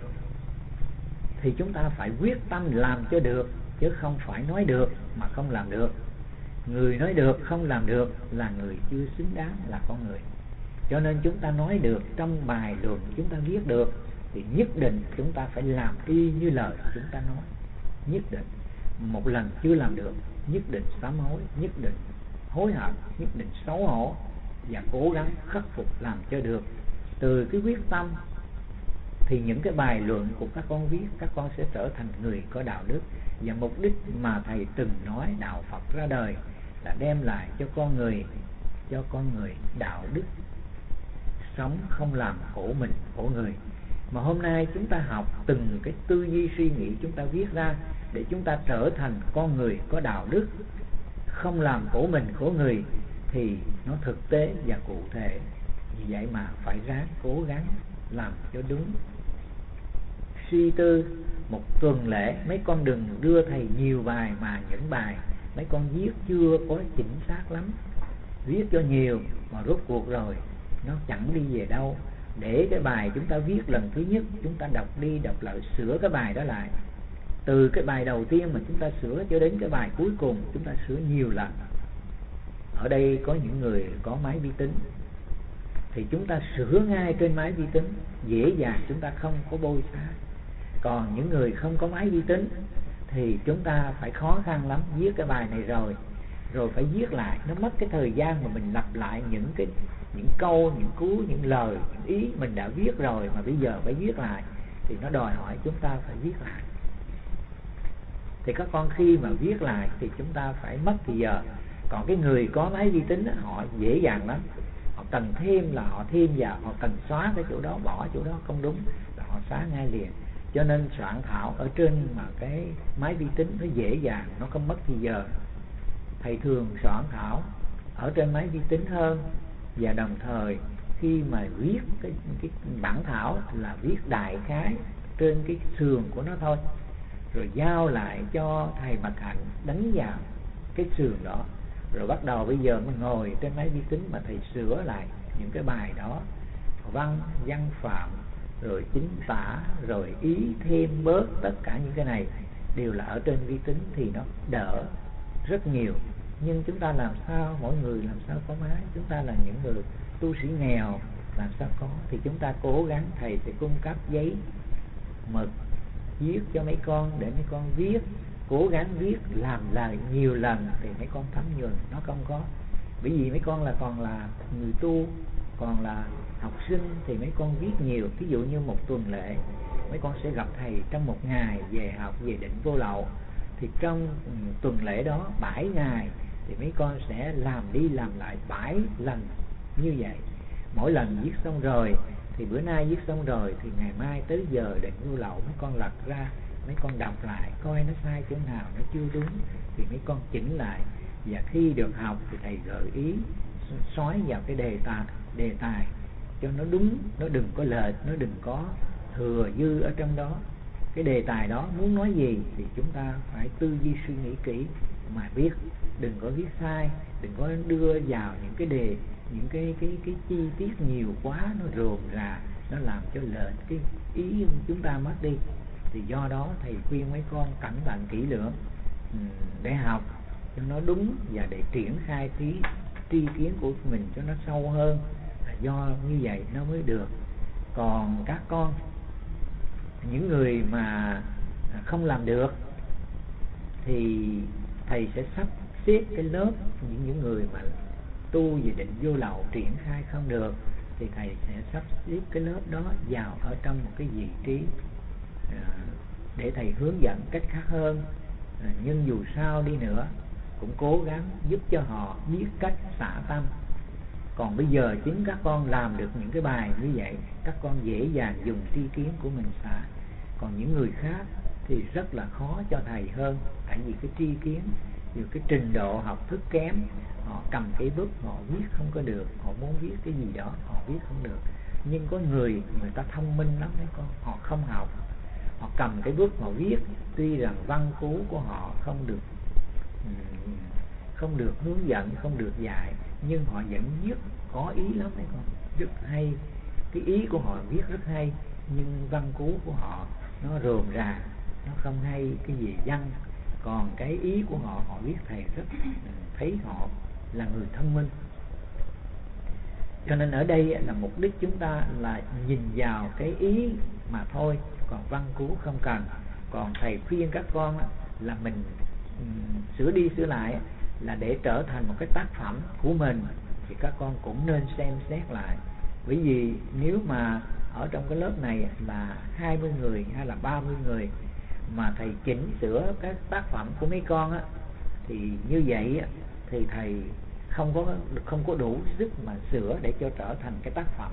thì chúng ta phải quyết tâm làm cho được, chứ không phải nói được mà không làm được. Người nói được không làm được là người chưa xứng đáng là con người. Cho nên chúng ta nói được trong bài luận, chúng ta viết được, thì nhất định chúng ta phải làm y như lời chúng ta nói. Nhất định, một lần chưa làm được, nhất định sám hối, nhất định hối hận, nhất định xấu hổ, và cố gắng khắc phục làm cho được. Từ cái quyết tâm thì những cái bài luận của các con viết, các con sẽ trở thành người có đạo đức. Và mục đích mà thầy từng nói đạo Phật ra đời là đem lại cho con người đạo đức, sống không làm khổ mình khổ người. Mà hôm nay chúng ta học từng cái tư duy suy nghĩ chúng ta viết ra để chúng ta trở thành con người có đạo đức, không làm khổ mình khổ người, thì nó thực tế và cụ thể. Vì vậy mà phải ráng cố gắng làm cho đúng. Suy tư một tuần lễ, mấy con đừng đưa thầy nhiều bài mà những bài mấy con viết chưa có chính xác lắm. Viết cho nhiều mà rốt cuộc rồi nó chẳng đi về đâu. Để cái bài chúng ta viết lần thứ nhất, chúng ta đọc đi đọc lại, sửa cái bài đó lại. Từ cái bài đầu tiên mà chúng ta sửa cho đến cái bài cuối cùng, chúng ta sửa nhiều lần. Ở đây có những người có máy vi tính thì chúng ta sửa ngay trên máy vi tính, dễ dàng, chúng ta không có bôi xả. Còn những người không có máy vi tính thì chúng ta phải khó khăn lắm. Viết cái bài này rồi phải viết lại, nó mất cái thời gian mà mình lặp lại những câu, những cú, những lời, những ý mình đã viết rồi mà bây giờ phải viết lại, thì nó đòi hỏi chúng ta phải viết lại. Thì các con khi mà viết lại thì chúng ta phải mất thì giờ. Còn cái người có máy vi tính họ dễ dàng lắm, họ cần thêm là họ thêm vào, họ cần xóa cái chỗ đó, bỏ chỗ đó không đúng là họ xóa ngay liền. Cho nên soạn thảo ở trên mà cái máy vi tính nó dễ dàng, nó không mất thì giờ. Thầy thường soạn thảo ở trên máy vi tính hơn, và đồng thời khi mà viết cái bản thảo là viết đại khái trên cái sườn của nó thôi, rồi giao lại cho thầy Mật Hạnh đánh vào cái sườn đó. Rồi bắt đầu bây giờ mới ngồi trên máy vi tính mà thầy sửa lại những cái bài đó, văn phạm, rồi chính tả, rồi ý thêm bớt, tất cả những cái này đều là ở trên vi tính thì nó đỡ rất nhiều. Nhưng chúng ta làm sao, mỗi người làm sao có máy? Chúng ta là những người tu sĩ nghèo, làm sao có? Thì chúng ta cố gắng, thầy sẽ cung cấp giấy mực viết cho mấy con để mấy con viết, cố gắng viết làm lại nhiều lần thì mấy con thấm nhuần. Nó không có, bởi vì mấy con là còn là người tu, còn là học sinh thì mấy con viết nhiều. Ví dụ như một tuần lễ mấy con sẽ gặp thầy trong một ngày về học về định vô lậu, thì trong tuần lễ đó 7 ngày thì mấy con sẽ làm đi làm lại 7 lần như vậy. Mỗi lần viết xong rồi thì bữa nay viết xong rồi thì ngày mai tới giờ định vô lậu mấy con lật ra, mấy con đọc lại coi nó sai chỗ nào, nó chưa đúng thì mấy con chỉnh lại. Và khi được học thì thầy gợi ý xói vào cái đề tài cho nó đúng, nó đừng có lệch, nó đừng có thừa dư ở trong đó. Cái đề tài đó muốn nói gì thì chúng ta phải tư duy suy nghĩ kỹ mà viết, đừng có viết sai, đừng có đưa vào những cái chi tiết nhiều quá, nó rườm rà, nó làm cho lệch cái ý chúng ta mất đi. Thì do đó thầy khuyên mấy con cẩn thận kỹ lưỡng để học cho nó đúng và để triển khai tri kiến của mình cho nó sâu hơn, do như vậy nó mới được. Còn các con, những người mà không làm được thì thầy sẽ sắp xếp cái lớp những người mà tu về định vô lậu triển khai không được, thì thầy sẽ sắp xếp cái lớp đó vào ở trong một cái vị trí để thầy hướng dẫn cách khác hơn. Nhưng dù sao đi nữa cũng cố gắng giúp cho họ biết cách xả tâm. Còn bây giờ chính các con làm được những cái bài như vậy, các con dễ dàng dùng tri kiến của mình xả. Còn những người khác thì rất là khó cho thầy hơn, tại vì cái tri kiến, vì cái trình độ học thức kém, họ cầm cái bút họ viết không có được, họ muốn viết cái gì đó họ viết không được. Nhưng có người ta thông minh lắm đấy con, họ không học, họ cầm cái bút họ viết, tuy rằng văn cú của họ không được hướng dẫn, không được dạy, nhưng họ vẫn viết có ý lắm đấy con, rất hay. Cái ý của họ viết rất hay, nhưng văn cú của họ nó rườm rà, nó không hay cái gì văn. Còn cái ý của họ, họ viết thầy rất thấy họ là người thông minh. Cho nên ở đây là mục đích chúng ta là nhìn vào cái ý mà thôi, còn văn cú không cần. Còn thầy khuyên các con là mình sửa đi sửa lại là để trở thành một cái tác phẩm của mình, thì các con cũng nên xem xét lại. Bởi vì nếu mà ở trong cái lớp này là 20 người hay là 30 người mà thầy chỉnh sửa các tác phẩm của mấy con á, thì như vậy thì thầy không có đủ sức mà sửa để cho trở thành cái tác phẩm,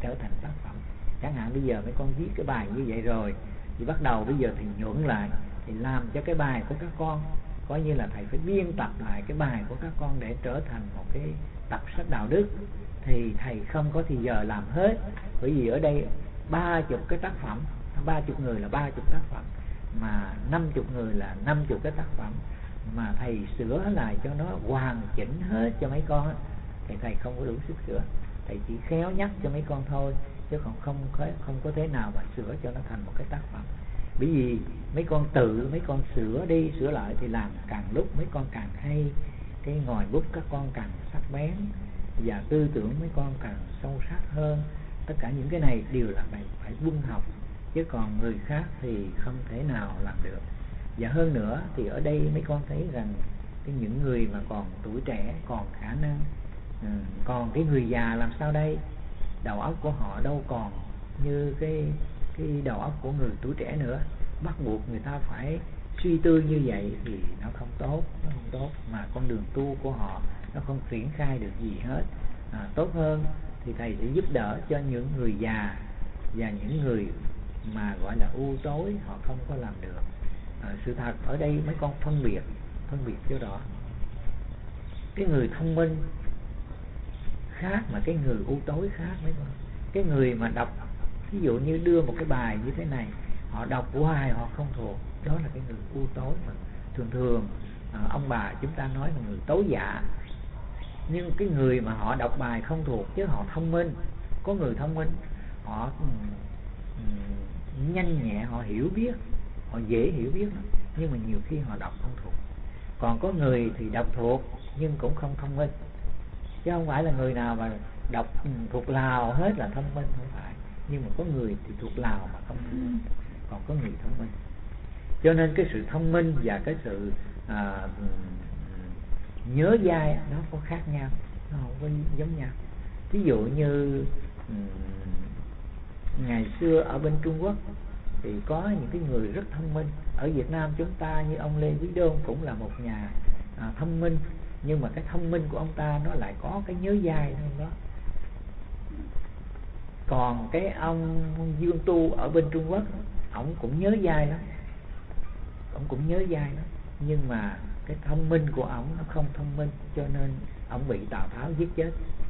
Chẳng hạn bây giờ mấy con viết cái bài như vậy rồi, thì bắt đầu bây giờ thì nhuận lại, thì làm cho cái bài của các con coi như là thầy phải biên tập lại cái bài của các con để trở thành một cái tập sách đạo đức. Thì thầy không có thì giờ làm hết, bởi vì ở đây 30 cái tác phẩm, 30 người là 30 tác phẩm, mà 50 người là 50 cái tác phẩm, mà thầy sửa lại cho nó hoàn chỉnh hết cho mấy con á, thì thầy không có đủ sức sửa. Thầy chỉ khéo nhắc cho mấy con thôi, chứ còn không có thế nào mà sửa cho nó thành một cái tác phẩm. Bởi vì mấy con sửa đi sửa lại thì làm càng lúc mấy con càng hay, cái ngòi bút các con càng sắc bén, và tư tưởng mấy con càng sâu sắc hơn. Tất cả những cái này đều là phải quân học, chứ còn người khác thì không thể nào làm được. Và hơn nữa thì ở đây mấy con thấy rằng những người mà còn tuổi trẻ, còn khả năng, còn cái người già làm sao đây? Đầu óc của họ đâu còn như cái đầu óc của người tuổi trẻ nữa. Bắt buộc người ta phải suy tư như vậy thì nó không tốt, mà con đường tu của họ nó không triển khai được gì hết. Tốt hơn thì thầy sẽ giúp đỡ cho những người già và những người mà gọi là u tối, họ không có làm được. Sự thật ở đây mấy con phân biệt cho rõ. Cái người thông minh khác mà cái người u tối khác mấy con. Cái người mà đọc, ví dụ như đưa một cái bài như thế này, họ đọc hoài họ không thuộc, đó là cái người u tối. Mà thường ông bà chúng ta nói là người tối dạ. Nhưng cái người mà họ đọc bài không thuộc chứ họ thông minh, có người thông minh họ nhanh nhẹ, họ hiểu biết, họ dễ hiểu biết lắm, nhưng mà nhiều khi họ đọc không thuộc. Còn có người thì đọc thuộc nhưng cũng không thông minh, chứ không phải là người nào mà đọc thuộc lào hết là thông minh, không phải. Nhưng mà có người thì thuộc lào mà không thông minh, còn có người thông minh. Cho nên cái sự thông minh và cái sự nhớ dai nó có khác nhau, nó không có giống nhau. Ví dụ như ngày xưa ở bên Trung Quốc thì có những cái người rất thông minh. Ở Việt Nam chúng ta như ông Lê Quý Đôn cũng là một nhà thông minh, nhưng mà cái thông minh của ông ta nó lại có cái nhớ dai đó. Còn cái ông Dương Tu ở bên Trung Quốc, ổng cũng nhớ dai lắm, nhưng mà cái thông minh của ổng nó không thông minh, cho nên ổng bị Tào Tháo giết chết.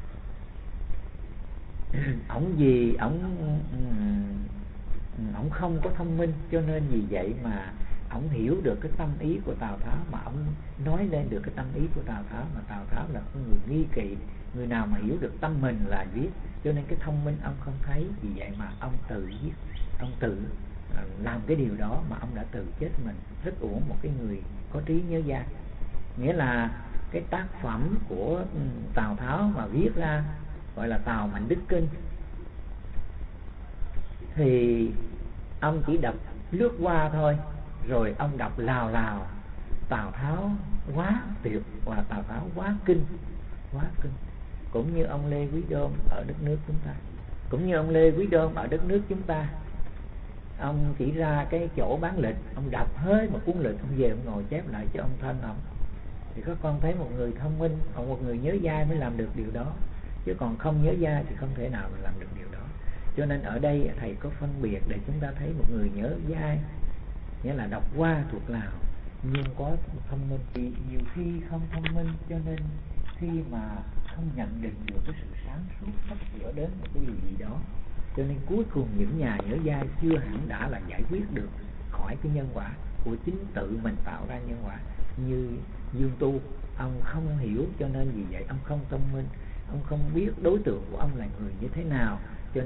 Ổng không có thông minh, cho nên vì vậy mà ổng hiểu được cái tâm ý của Tào Tháo, mà ổng nói lên được cái tâm ý của Tào Tháo, mà Tào Tháo là một người nghi kỵ, người nào mà hiểu được tâm mình là giết. Cho nên cái thông minh ông không thấy, vì vậy mà ông tự giết, ông tự làm cái điều đó mà ông đã tự chết mình. Rất uổng một cái người có trí nhớ dai. Nghĩa là cái tác phẩm của Tào Tháo mà viết ra gọi là Tào Mạnh Đức Kinh, thì ông chỉ đọc lướt qua thôi, rồi ông đọc lào lào Tào Tháo quá tuyệt và Tào Tháo quá kinh. Cũng như ông Lê Quý Đôn ở đất nước chúng ta, ông chỉ ra cái chỗ bán lịch, ông đọc hết một cuốn lịch, ông về ông ngồi chép lại cho ông thân ông. Thì các con thấy một người thông minh hoặc một người nhớ dai mới làm được điều đó, chứ còn không nhớ dai thì không thể nào mà làm được điều đó. Cho nên ở đây thầy có phân biệt để chúng ta thấy một người nhớ dai nghĩa là đọc qua thuộc lào nhưng có thông minh. Thì nhiều khi không thông minh, cho nên khi mà không nhận định được cái sự sáng suốt sắp sửa đến một cái điều gì đó, cho nên cuối cùng những nhà nhớ dai chưa hẳn đã là giải quyết được khỏi cái nhân quả của chính tự mình tạo ra nhân quả. Như Dương Tu, ông không hiểu, cho nên vì vậy ông không thông minh, ông không biết đối tượng của ông là người như thế nào, cho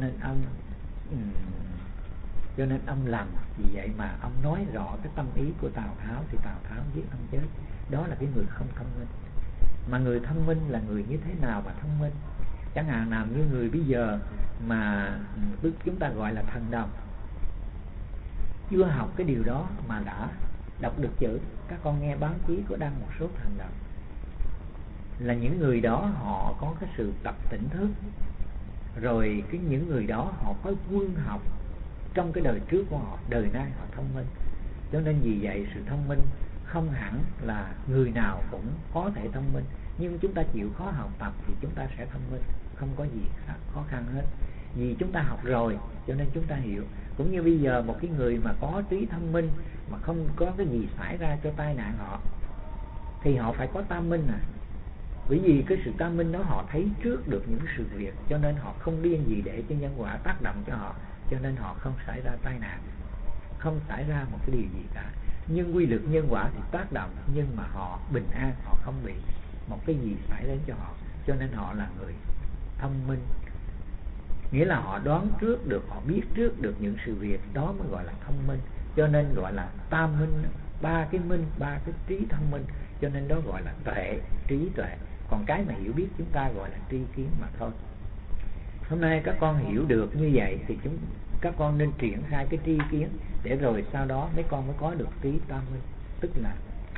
nên ông làm. Vì vậy mà ông nói rõ cái tâm ý của Tào Tháo thì Tào Tháo giết ông chết. Đó là cái người không thông minh. Mà người thông minh là người như thế nào mà thông minh? Chẳng hạn nào như người bây giờ mà chúng ta gọi là thần đồng, chưa học cái điều đó mà đã đọc được chữ. Các con nghe báo chí có đăng một số thần đồng, là những người đó họ có cái sự tập tỉnh thức, rồi những người đó họ có quân học trong cái đời trước của họ, đời nay họ thông minh. Cho nên vì vậy sự thông minh không hẳn là người nào cũng có thể thông minh, nhưng chúng ta chịu khó học tập thì chúng ta sẽ thông minh, không có gì khó khăn hết. Vì chúng ta học rồi cho nên chúng ta hiểu. Cũng như bây giờ một cái người mà có trí thông minh mà không có cái gì xảy ra cho tai nạn họ, thì họ phải có tam minh à. Bởi vì cái sự tam minh đó họ thấy trước được những sự việc, cho nên họ không điên gì để cho nhân quả tác động cho họ, cho nên họ không xảy ra tai nạn, không xảy ra một cái điều gì cả. Nhưng quy luật nhân quả thì tác động, nhưng mà họ bình an, họ không bị một cái gì xảy đến cho họ, cho nên họ là người thông minh. Nghĩa là họ đoán trước được, họ biết trước được những sự việc, đó mới gọi là thông minh. Cho nên gọi là tam minh, ba cái trí thông minh, cho nên đó gọi là tuệ, trí tuệ. Còn cái mà hiểu biết chúng ta gọi là tri kiến mà thôi. Hôm nay các con hiểu được như vậy thì các con nên triển khai cái tri kiến, để rồi sau đó mấy con mới có được trí tam minh, tức là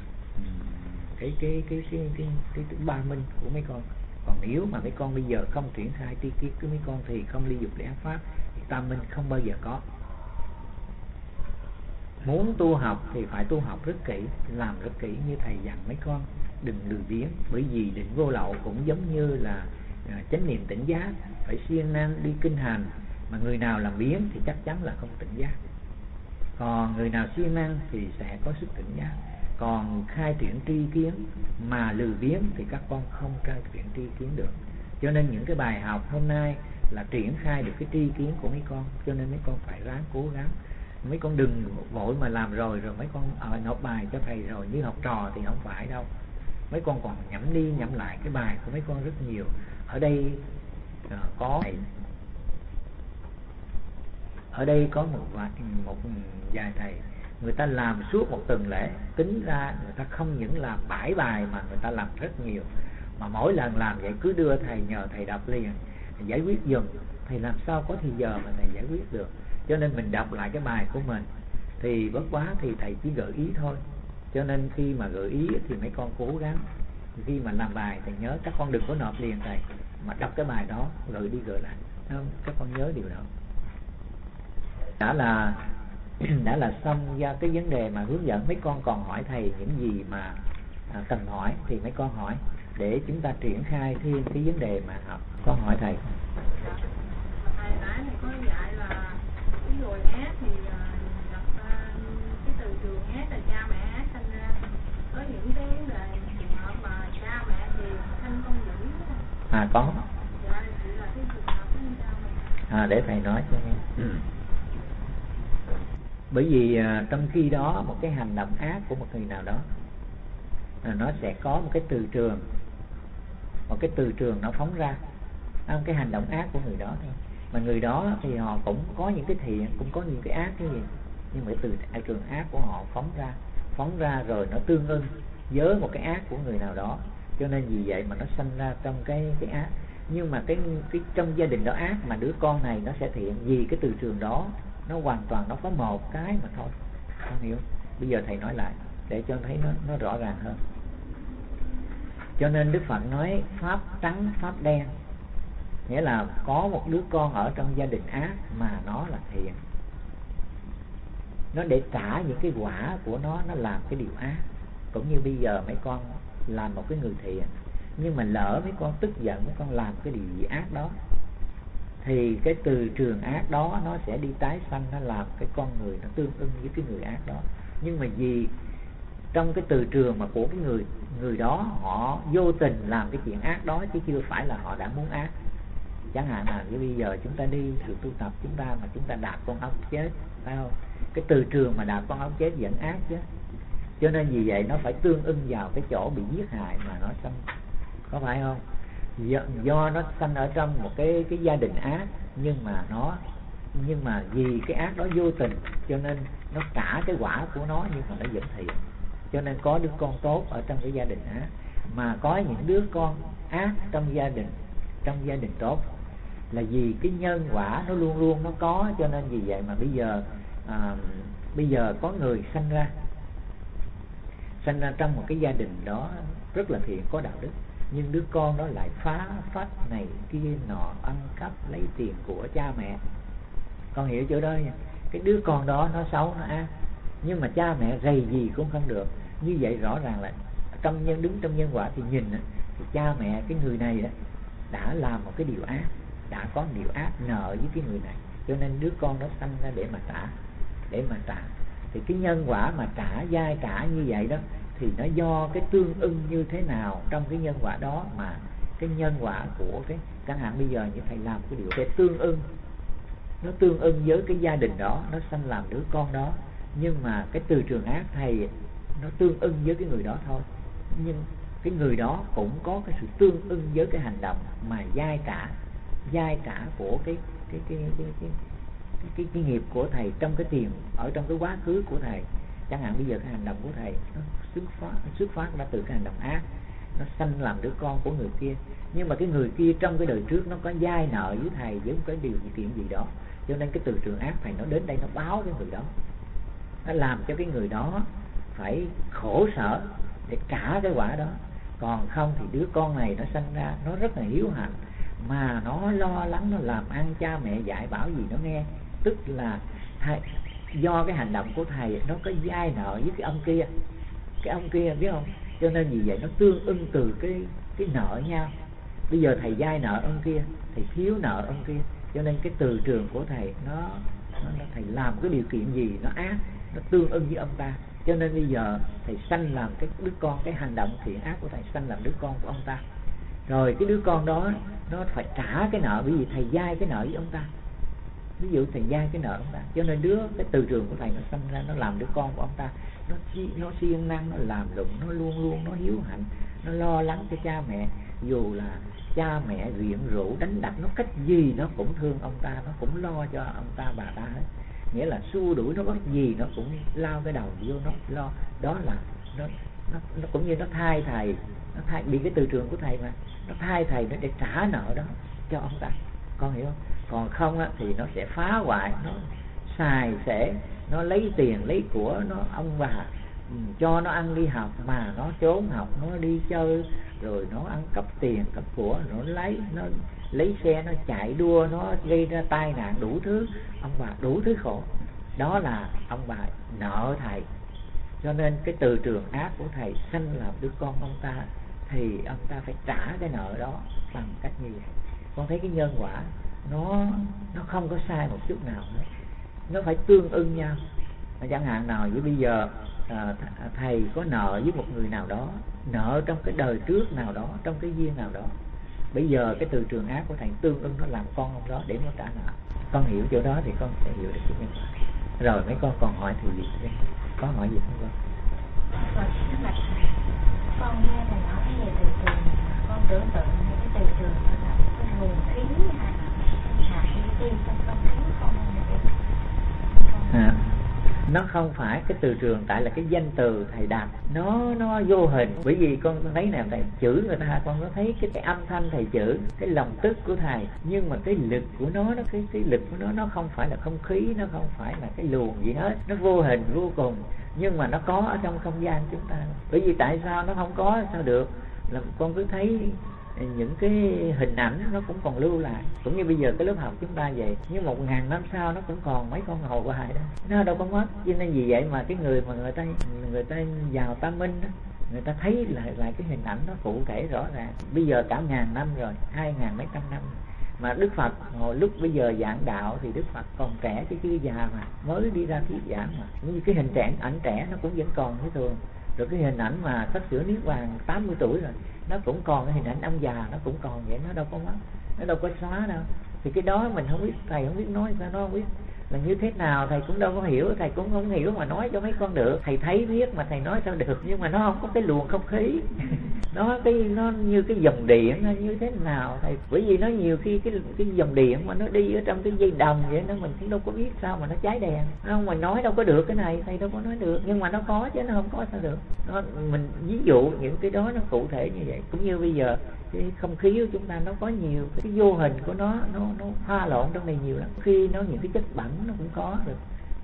cái ba minh của mấy con. Còn nếu mà mấy con bây giờ không triển khai tri kiến của mấy con thì không ly dục để ác pháp, thì tam minh không bao giờ có. Muốn tu học thì phải tu học rất kỹ, làm rất kỹ như thầy dặn mấy con, đừng lười biếng. Bởi vì định vô lậu cũng giống như là chánh niệm tỉnh giác, phải siêng năng đi kinh hành. Mà người nào làm biếng thì chắc chắn là không tỉnh giác. Còn người nào siêng năng thì sẽ có sức tỉnh giác. Còn khai triển tri kiến mà lười biếng thì các con không khai triển tri kiến được. Cho nên những cái bài học hôm nay là triển khai được cái tri kiến của mấy con, cho nên mấy con phải ráng cố gắng. Mấy con đừng vội mà làm rồi mấy con nộp bài cho thầy rồi như học trò thì không phải đâu. Mấy con còn nhẩm đi nhẩm lại cái bài của mấy con rất nhiều. Ở đây có một vài thầy, người ta làm suốt một tuần lễ, tính ra người ta không những làm 7 bài mà người ta làm rất nhiều. Mà mỗi lần làm vậy cứ đưa thầy, nhờ thầy đọc liền, giải quyết giùm. Thầy làm sao có thời giờ mà thầy giải quyết được. Cho nên mình đọc lại cái bài của mình thì bất quá thì thầy chỉ gợi ý thôi. Cho nên khi mà gợi ý thì mấy con cố gắng, khi mà làm bài thầy nhớ các con đừng có nộp liền thầy, mà đọc cái bài đó gợi đi gợi lại. Không? Các con nhớ điều đó. Đã là xong ra cái vấn đề mà hướng dẫn. Mấy con còn hỏi thầy những gì mà cần hỏi thì mấy con hỏi, để chúng ta triển khai thêm cái vấn đề mà học. Con hỏi thầy. Thầy nãy thầy có dạy là cái người ác thì đặt cái từ trường ác là cha mẹ ác sinh ra. Có những cái vấn đề trường hợp mà cha mẹ thì sinh con dữ. Có. Dạ, chỉ là cái trường hợp của cha mẹ. Để thầy nói cho nghe. Bởi vì trong khi đó một cái hành động ác của một người nào đó nó sẽ có một cái từ trường, nó phóng ra cái hành động ác của người đó thôi. Mà người đó thì họ cũng có những cái thiện, cũng có những cái ác cái gì, nhưng mà từ trường ác của họ phóng ra rồi nó tương ưng với một cái ác của người nào đó, cho nên vì vậy mà nó sanh ra trong cái ác. Nhưng mà cái trong gia đình đó ác mà đứa con này nó sẽ thiện, vì cái từ trường đó nó hoàn toàn nó có một cái mà thôi, con hiểu? Bây giờ thầy nói lại để cho thấy nó rõ ràng hơn. Cho nên Đức Phật nói pháp trắng pháp đen, nghĩa là có một đứa con ở trong gia đình ác mà nó là thiện, nó để trả những cái quả của nó làm cái điều ác. Cũng như bây giờ mấy con làm một cái người thiện, nhưng mà lỡ mấy con tức giận, mấy con làm cái điều gì ác đó, thì cái từ trường ác đó nó sẽ đi tái sanh, nó làm cái con người nó tương ưng với cái người ác đó. Nhưng mà vì trong cái từ trường mà của cái người đó họ vô tình làm cái chuyện ác đó, chứ chưa phải là họ đã muốn ác. Chẳng hạn là như bây giờ chúng ta đi sự tu tập chúng ta mà chúng ta đạp con ốc chết, phải không? Cái từ trường mà đạp con ốc chết dẫn ác chứ. Cho nên vì vậy nó phải tương ưng vào cái chỗ bị giết hại mà nó sanh, có phải không? Do nó sanh ở trong một cái gia đình ác, nhưng mà vì cái ác đó vô tình cho nên nó trả cái quả của nó, nhưng mà nó vẫn thiện. Cho nên có đứa con tốt ở trong cái gia đình ác, mà có những đứa con ác trong gia đình tốt, là vì cái nhân quả nó luôn luôn nó có. Cho nên vì vậy mà bây giờ có người sanh ra trong một cái gia đình đó rất là thiện, có đạo đức, nhưng đứa con đó lại phá phách này kia nọ, ăn cắp lấy tiền của cha mẹ. Con hiểu chỗ đó nha. Cái đứa con đó nó xấu, nó ác, nhưng mà cha mẹ rầy gì cũng không được. Như vậy rõ ràng là đứng trong nhân quả thì nhìn thì cha mẹ cái người này đó đã làm một cái điều ác, đã có điều ác nợ với cái người này, cho nên đứa con đó sanh ra để mà trả. Thì cái nhân quả mà dai trả như vậy đó, thì nó do cái tương ưng như thế nào trong cái nhân quả đó, mà cái nhân quả của cái chẳng hạn bây giờ như thầy làm cái điều sẽ tương ưng, nó tương ưng với cái gia đình đó, nó sanh làm đứa con đó. Nhưng mà cái từ trường ác thầy nó tương ưng với cái người đó thôi, nhưng cái người đó cũng có cái sự tương ưng với cái hành động mà dai trả của cái nghiệp của thầy trong cái tiền ở trong cái quá khứ của thầy. Chẳng hạn bây giờ cái hành động của thầy nó xuất phát ra từ cái hành động ác, nó sanh làm đứa con của người kia, nhưng mà cái người kia trong cái đời trước nó có dai nợ với thầy với một cái điều kiện gì đó, cho nên cái từ trường ác thầy nó đến đây nó báo cái người đó, nó làm cho cái người đó phải khổ sở để trả cái quả đó. Còn không thì đứa con này nó sanh ra nó rất là hiếu hạnh, mà nó lo lắng, nó làm ăn cha mẹ dạy bảo gì nó nghe, tức là do cái hành động của thầy nó có dai nợ với cái ông kia biết không? Cho nên vì vậy nó tương ưng từ cái nợ nhau. Bây giờ thầy dai nợ ông kia, thầy thiếu nợ ông kia, cho nên cái từ trường của thầy nó thầy làm cái điều kiện gì nó ác, nó tương ưng với ông ta. Cho nên bây giờ thầy sanh làm cái đứa con, cái hành động thiện ác của thầy sanh làm đứa con của ông ta. Rồi cái đứa con đó nó phải trả cái nợ, bởi vì thầy dai cái nợ với ông ta. Ví dụ thầy dai cái nợ ông ta, cho nên cái từ trường của thầy nó sanh ra, nó làm đứa con của ông ta. Nó siêng năng, nó làm lụng, nó luôn luôn nó hiếu hạnh, nó lo lắng cho cha mẹ. Dù là cha mẹ nghiện rượu đánh đập, nó cách gì nó cũng thương ông ta, nó cũng lo cho ông ta bà ta hết. Nghĩa là xua đuổi nó, bất gì nó cũng lao cái đầu vô nó lo. Đó là nó cũng như nó thay thầy, nó thay bị cái từ trường của thầy mà nó thay thầy nó để trả nợ đó cho ông ta, con hiểu không? Còn không á, thì nó sẽ phá hoại, nó xài xẻ, nó lấy tiền lấy của nó, ông bà cho nó ăn đi học mà nó trốn học, nó đi chơi, rồi nó ăn cắp tiền cắp của, nó lấy xe nó chạy đua, nó gây ra tai nạn đủ thứ, ông bà đủ thứ khổ. Đó là ông bà nợ thầy. Cho nên cái từ trường ác của thầy sanh làm đứa con ông ta, thì ông ta phải trả cái nợ đó bằng cách như vậy. Con thấy cái nhân quả nó không có sai một chút nào hết, nó phải tương ưng nhau. Chẳng hạn nào như bây giờ thầy có nợ với một người nào đó, nợ trong cái đời trước nào đó, trong cái duyên nào đó, bây giờ cái từ trường ác của thầy tương ưng nó làm con ông đó để nó trả nợ. Con hiểu chỗ đó thì con sẽ hiểu được cái nhân quả. Rồi mấy con còn hỏi thì gì? Có hỏi gì không con? Con nghe thầy nói về từ trường, con tưởng tượng cái từ trường đó là cái nguồn khí hay là hạt vi trong không khí con nó không phải cái từ trường, tại là cái danh từ thầy đặt nó vô hình. Bởi vì con thấy nè, thầy chữ người ta, con có thấy cái âm thanh thầy chữ, cái lòng tức của thầy, nhưng mà cái lực của nó cái lực của nó không phải là không khí, nó không phải là cái luồng gì hết, nó vô hình vô cùng, nhưng mà nó có ở trong không gian chúng ta. Bởi vì tại sao nó không có sao được, là con cứ thấy những cái hình ảnh nó cũng còn lưu lại, cũng như bây giờ cái lớp học chúng ta vậy, nhưng 1000 năm sau nó cũng còn mấy con hồ hoài đó, nó đâu có mất. Cho nên vì vậy mà cái người mà người ta vào ta minh đó, người ta thấy lại cái hình ảnh nó cụ thể rõ ràng. Bây giờ cả 1000 năm rồi, 2000 mấy trăm năm mà Đức Phật hồi lúc bây giờ giảng đạo thì Đức Phật còn trẻ chứ chưa già, mà mới đi ra thuyết giảng mà. Như cái ảnh trẻ nó cũng vẫn còn như thường. Rồi cái hình ảnh mà sắp sửa niết bàn 80 tuổi rồi, nó cũng còn, cái hình ảnh ông già nó cũng còn vậy, nó đâu có mất, nó đâu có xóa đâu. Thì cái đó mình không biết, thầy không biết nói sao, nó không biết là như thế nào, thầy cũng đâu có hiểu, thầy cũng không hiểu mà nói cho mấy con được. Thầy thấy biết mà thầy nói sao được, nhưng mà nó không có cái luồng không khí nó như cái dòng điện như thế nào thầy. Bởi vì nó nhiều khi cái dòng điện mà nó đi ở trong cái dây đồng vậy, nó mình cũng đâu có biết sao mà nó cháy đèn, không, mình nói đâu có được cái này, thầy đâu có nói được, nhưng mà nó có chứ nó không có sao được. Mình ví dụ những cái đó nó cụ thể như vậy. Cũng như bây giờ cái không khí của chúng ta nó có nhiều cái vô hình của nó pha lộn trong này nhiều lắm. Khi nó những cái chất bẩn nó cũng có được,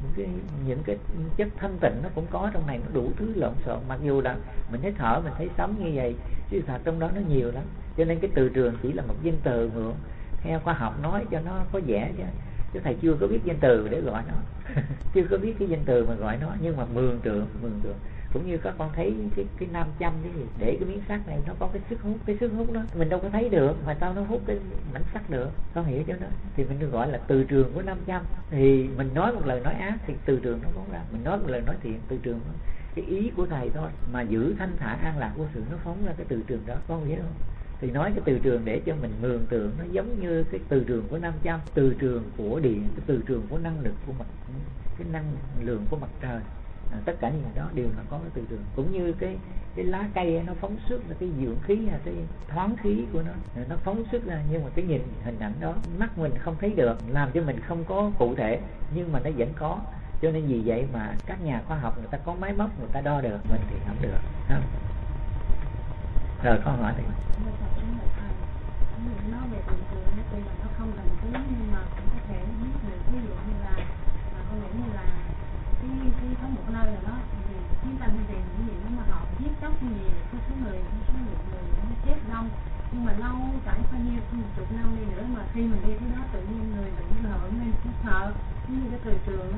những cái chất thanh tịnh nó cũng có trong này, nó đủ thứ lộn xộn. Mặc dù là mình thấy thở, mình thấy sống như vậy, chứ thật trong đó nó nhiều lắm. Cho nên cái từ trường chỉ là một danh từ mượn theo khoa học nói cho nó có vẻ chứ thầy chưa có biết danh từ để gọi nó chưa có biết cái danh từ mà gọi nó. Nhưng mà mường tượng cũng như các con thấy cái nam châm cái gì, để cái miếng sắt này nó có cái sức hút đó, mình đâu có thấy được mà sao nó hút cái mảnh sắt được, con hiểu cho nó. Thì mình được gọi là từ trường của nam châm. Thì mình nói một lời nói ác thì từ trường nó phóng ra, mình nói một lời nói thiện, từ trường nó, cái ý của thầy thôi mà giữ thanh thản an lạc vô sự, nó phóng ra cái từ trường đó, con hiểu không? Thì nói cái từ trường để cho mình mường tượng nó giống như cái từ trường của nam châm, từ trường của điện, cái từ trường của năng lực của mặt, cái năng lượng của mặt trời. Tất cả những đó đều là có cái từ trường. Cũng như cái lá cây nó phóng xuất là cái dưỡng khí hay cái thoáng khí của nó phóng xuất ra, nhưng mà cái nhìn hình ảnh đó mắt mình không thấy được, làm cho mình không có cụ thể, nhưng mà nó vẫn có. Cho nên vì vậy mà các nhà khoa học người ta có máy móc người ta đo được, mình thì không được, không? Rồi con hỏi thì nói về từ trường tuy là nó không gần tướng, nhưng mà cũng có thể biết được. Ví dụ như là con nghĩ như là cái có một nơi là nó vì chiến tranh hay gì gì nó mà họ giết chóc nhiều, có số người nó chết đông, nhưng mà lâu trải bao nhiêu chục năm đi nữa mà khi mình đi tới đó tự nhiên người bị hởn lên, nó sợ như cái từ trường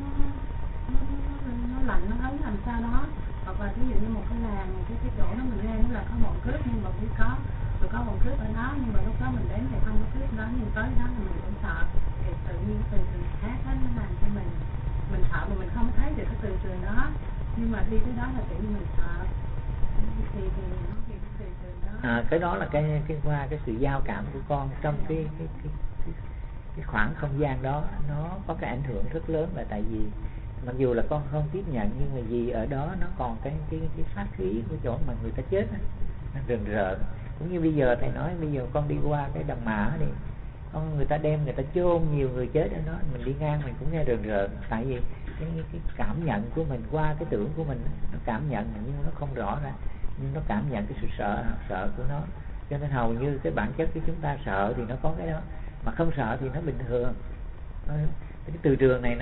nó lạnh, nó ấm làm sao đó. Hoặc là ví dụ như một cái làng, cái chỗ đó mình lên là có bọn cướp, nhưng mà biết có rồi có bọn cướp ở đó, nhưng mà lúc đó mình đến thì không có cướp đó, nhưng tới đó là mình cũng sợ. Thì tự nhiên từ trường khác đó nó làm cho mình sợ mà mình không thấy được cái từ trường đó, nhưng mà đi tới đó là tự nhiên mình sợ. Thì nó cái từ trường đó. Cái đó là cái qua cái sự giao cảm của con trong cái khoảng không gian đó, nó có cái ảnh hưởng rất lớn. Là tại vì mặc dù là con không tiếp nhận, nhưng mà vì ở đó nó còn cái sát khí của chỗ mà người ta chết á, nó rần rợn. Cũng như bây giờ thầy nói, bây giờ con đi qua cái Đầm Mã đi, người ta đem người ta chôn nhiều người chết ở đó, mình đi ngang mình cũng nghe rần rợn. Tại vì cái cảm nhận của mình qua cái tưởng của mình, nó cảm nhận nhưng nó không rõ ra, nhưng nó cảm nhận cái sự sợ của nó. Cho nên hầu như cái bản chất của chúng ta sợ thì nó có cái đó, mà không sợ thì nó bình thường. Cái từ trường này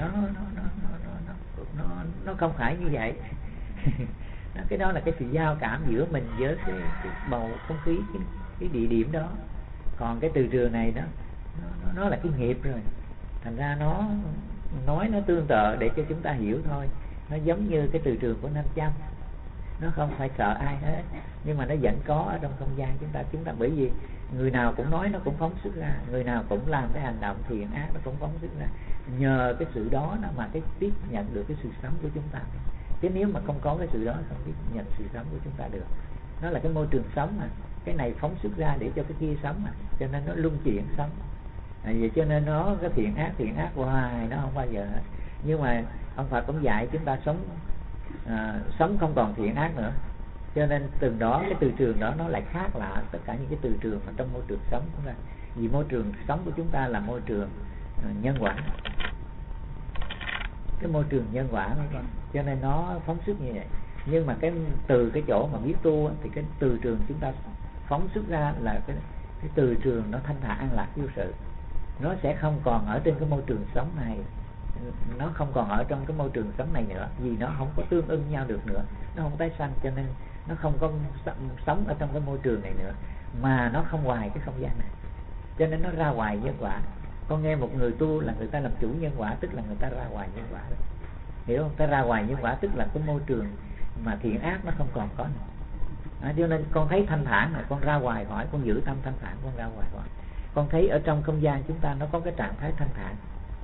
nó không phải như vậy. Cái đó là cái sự giao cảm giữa mình với cái bầu không khí, cái địa điểm đó. Còn cái từ trường này nó là cái nghiệp rồi, thành ra nó nói nó tương tự để cho chúng ta hiểu thôi. Nó giống như cái từ trường của nam châm, nó không phải sợ ai hết, nhưng mà nó vẫn có ở trong không gian chúng ta. Bởi vì người nào cũng nói nó cũng phóng xuất ra, người nào cũng làm cái hành động thiện ác nó cũng phóng xuất ra. Nhờ cái sự đó mà cái tiếp nhận được cái sự sống của chúng ta. Chứ nếu mà không có cái sự đó, không tiếp nhận sự sống của chúng ta được. Nó là cái môi trường sống mà, cái này phóng xuất ra để cho cái kia sống mà, cho nên nó luân chuyển sống. Vậy cho nên nó cái thiện ác hoài, nó không bao giờ hết. Nhưng mà ông Phật cũng dạy chúng ta sống không còn thiện ác nữa. Cho nên từ đó cái từ trường đó nó lại khác lạ tất cả những cái từ trường mà trong môi trường sống của chúng ta. Vì môi trường sống của chúng ta là môi trường nhân quả. cái môi trường nhân quả mấy con, cho nên nó phóng xuất như vậy. Nhưng mà từ cái chỗ mà biết tu thì cái từ trường chúng ta phóng xuất ra là cái từ trường nó thanh thản an lạc vô sự. Nó sẽ không còn ở trên cái môi trường sống này, nó không còn ở trong cái môi trường sống này nữa, vì nó không có tương ưng nhau được nữa, nó không tái sanh, cho nên nó không có sống ở trong cái môi trường này nữa, mà nó không hoài cái không gian này, cho nên nó ra hoài nhân quả. Con nghe một người tu là người ta làm chủ nhân quả, tức là người ta ra hoài nhân quả đó. Hiểu không? Ta ra hoài nhân quả tức là cái môi trường mà thiện ác nó không còn có nữa. Cho nên con thấy thanh thản là con ra hoài hỏi, con giữ tâm thanh thản, con ra hoài hỏi. Con thấy ở trong không gian chúng ta nó có cái trạng thái thanh thản,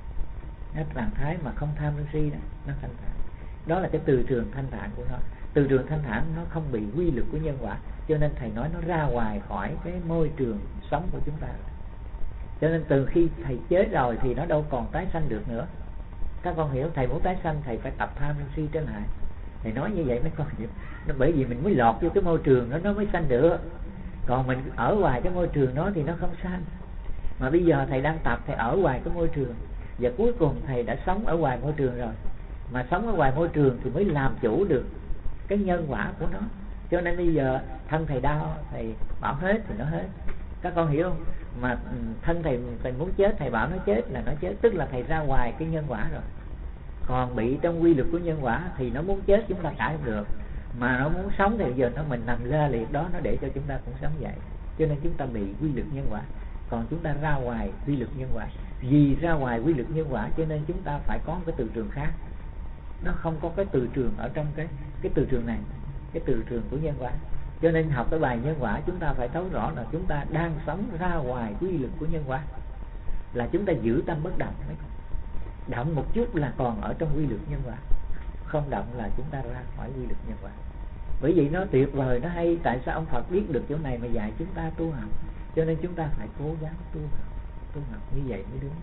cái trạng thái mà không tham sân si đó, nó thanh thản. Đó là cái từ trường thanh thản của nó. Từ trường thanh thản nó không bị quy luật của nhân quả, cho nên thầy nói nó ra hoài khỏi cái môi trường sống của chúng ta. Cho nên từ khi thầy chết rồi thì nó đâu còn tái sanh được nữa. Các con hiểu, thầy muốn tái sanh thầy phải tập tham sân si trở lại. Thầy nói như vậy mấy con hiểu. Nó bởi vì mình mới lọt vô cái môi trường đó nó mới sanh được. Còn mình ở ngoài cái môi trường đó thì nó không sanh. Mà bây giờ thầy đang tập, thầy ở ngoài cái môi trường, và cuối cùng thầy đã sống ở ngoài môi trường rồi. Mà sống ở ngoài môi trường thì mới làm chủ được cái nhân quả của nó. Cho nên bây giờ thân thầy đau, thầy bảo hết thì nó hết. Các con hiểu không? Mà thân thầy muốn chết, thầy bảo nó chết là nó chết, tức là thầy ra ngoài cái nhân quả rồi. Còn bị trong quy luật của nhân quả thì nó muốn chết chúng ta cãi không được, mà nó muốn sống thì giờ mình nằm ra liệt đó, nó để cho chúng ta cũng sống vậy. Cho nên chúng ta bị quy luật nhân quả. Còn chúng ta ra ngoài quy luật nhân quả, vì ra ngoài quy luật nhân quả cho nên chúng ta phải có cái từ trường khác. Nó không có cái từ trường ở trong cái từ trường này, cái từ trường của nhân quả. Cho nên học cái bài nhân quả chúng ta phải thấu rõ là chúng ta đang sống ra ngoài quy luật của nhân quả, là chúng ta giữ tâm bất động. Động một chút là còn ở trong quy luật nhân quả, không động là chúng ta ra khỏi quy luật nhân quả. Bởi vậy nó tuyệt vời, nó hay. Tại sao ông Phật biết được chỗ này mà dạy chúng ta tu học? Cho nên chúng ta phải cố gắng tu học như vậy mới đúng.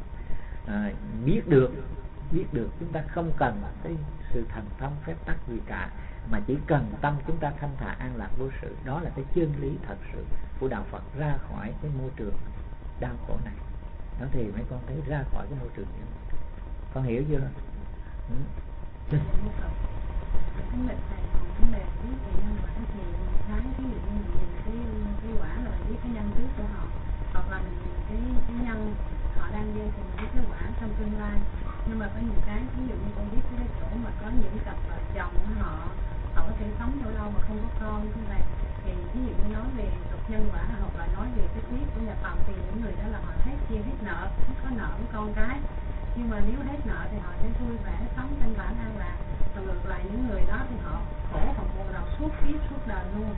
Biết được chúng ta không cần cái sự thần thông phép tắc gì cả, mà chỉ cần tâm chúng ta thanh thản an lạc vô sự. Đó là cái chân lý thật sự của đạo Phật, ra khỏi cái môi trường đau khổ này. Đó thì mấy con thấy ra khỏi cái môi trường này. Con hiểu chưa? Vấn đề thầy còn vấn đề biết về nhân quả thì thấy ví dụ như mình nhìn cái quả rồi biết cái nhân trước của họ, hoặc là mình nhìn cái nhân họ đang gieo thì mình biết cái quả trong tương lai. Nhưng mà có những cái ví dụ như con biết cái chỗ mà có những cặp vợ chồng họ có thể sống lâu lâu mà không có con như vậy, thì ví dụ như nói về tục nhân quả hoặc là nói về cái thuyết của nhà Phật thì những người đó là họ hết chia hết nợ, hết có nợ với con cái. Nhưng mà nếu hết nợ thì họ sẽ vui vẻ sống trên bản an lạc. Còn ngược lại những người đó thì họ khổ họ buồn rầu suốt kiếp suốt đời luôn.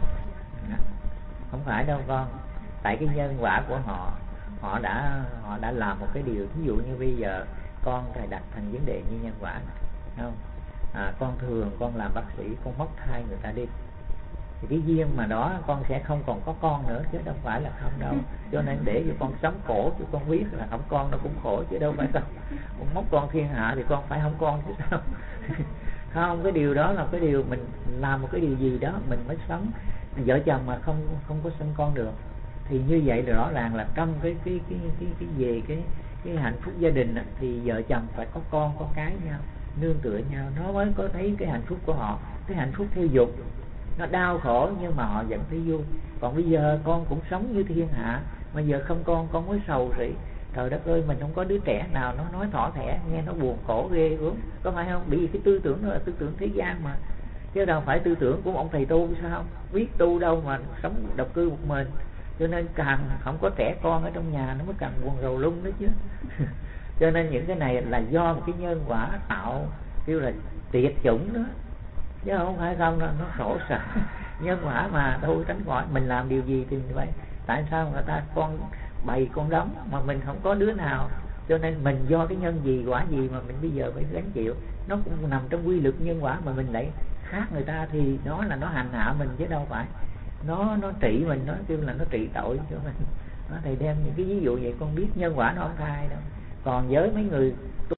Không phải đâu con. Tại cái nhân quả của họ đã làm một cái điều. Ví dụ như bây giờ con thầy đặt thành vấn đề như nhân quả, không? Con thường con làm bác sĩ, con móc thai người ta đi, thì cái duyên mà đó con sẽ không còn có con nữa, chứ đâu phải là không đâu. Cho nên để cho con sống khổ, chứ con biết là không con nó cũng khổ chứ đâu phải đâu. Con móc con thiên hạ thì con phải không con chứ sao. Không, cái điều đó là cái điều mình làm một cái điều gì đó mình mới sống. Vợ chồng mà không có sinh con được thì như vậy là rõ ràng là trong cái về cái hạnh phúc gia đình đó, thì vợ chồng phải có con có cái nhau, nương tựa nhau, nó mới có thấy cái hạnh phúc của họ. Cái hạnh phúc theo dục nó đau khổ nhưng mà họ vẫn thấy vui. Còn bây giờ con cũng sống như thiên hạ, mà giờ không con mới sầu rỉ. Trời đất ơi, mình không có đứa trẻ nào nó nói thỏ thẻ, nghe nó buồn khổ ghê gớm, có phải không? Bởi vì cái tư tưởng đó là tư tưởng thế gian mà, chứ đâu phải tư tưởng của ông thầy tu sao không? Biết tu đâu mà sống độc cư một mình. Cho nên càng không có trẻ con ở trong nhà nó mới càng buồn rầu lung đó chứ. Cho nên những cái này là do một cái nhân quả tạo, kêu là tuyệt chủng đó, chứ không phải không, nó khổ sở. Nhân quả mà thôi tránh khỏi. Mình làm điều gì thì mình phải. Tại sao người ta con bày con đóng mà mình không có đứa nào? Cho nên mình do cái nhân gì quả gì mà mình bây giờ phải gánh chịu. Nó cũng nằm trong quy luật nhân quả mà mình lại khác người ta thì nó là nó hành hạ mình chứ đâu phải. Nó trị mình, nó kêu là nó trị tội cho mình. Thầy đem những cái ví dụ vậy con biết nhân quả nó không thay đâu. Còn với mấy người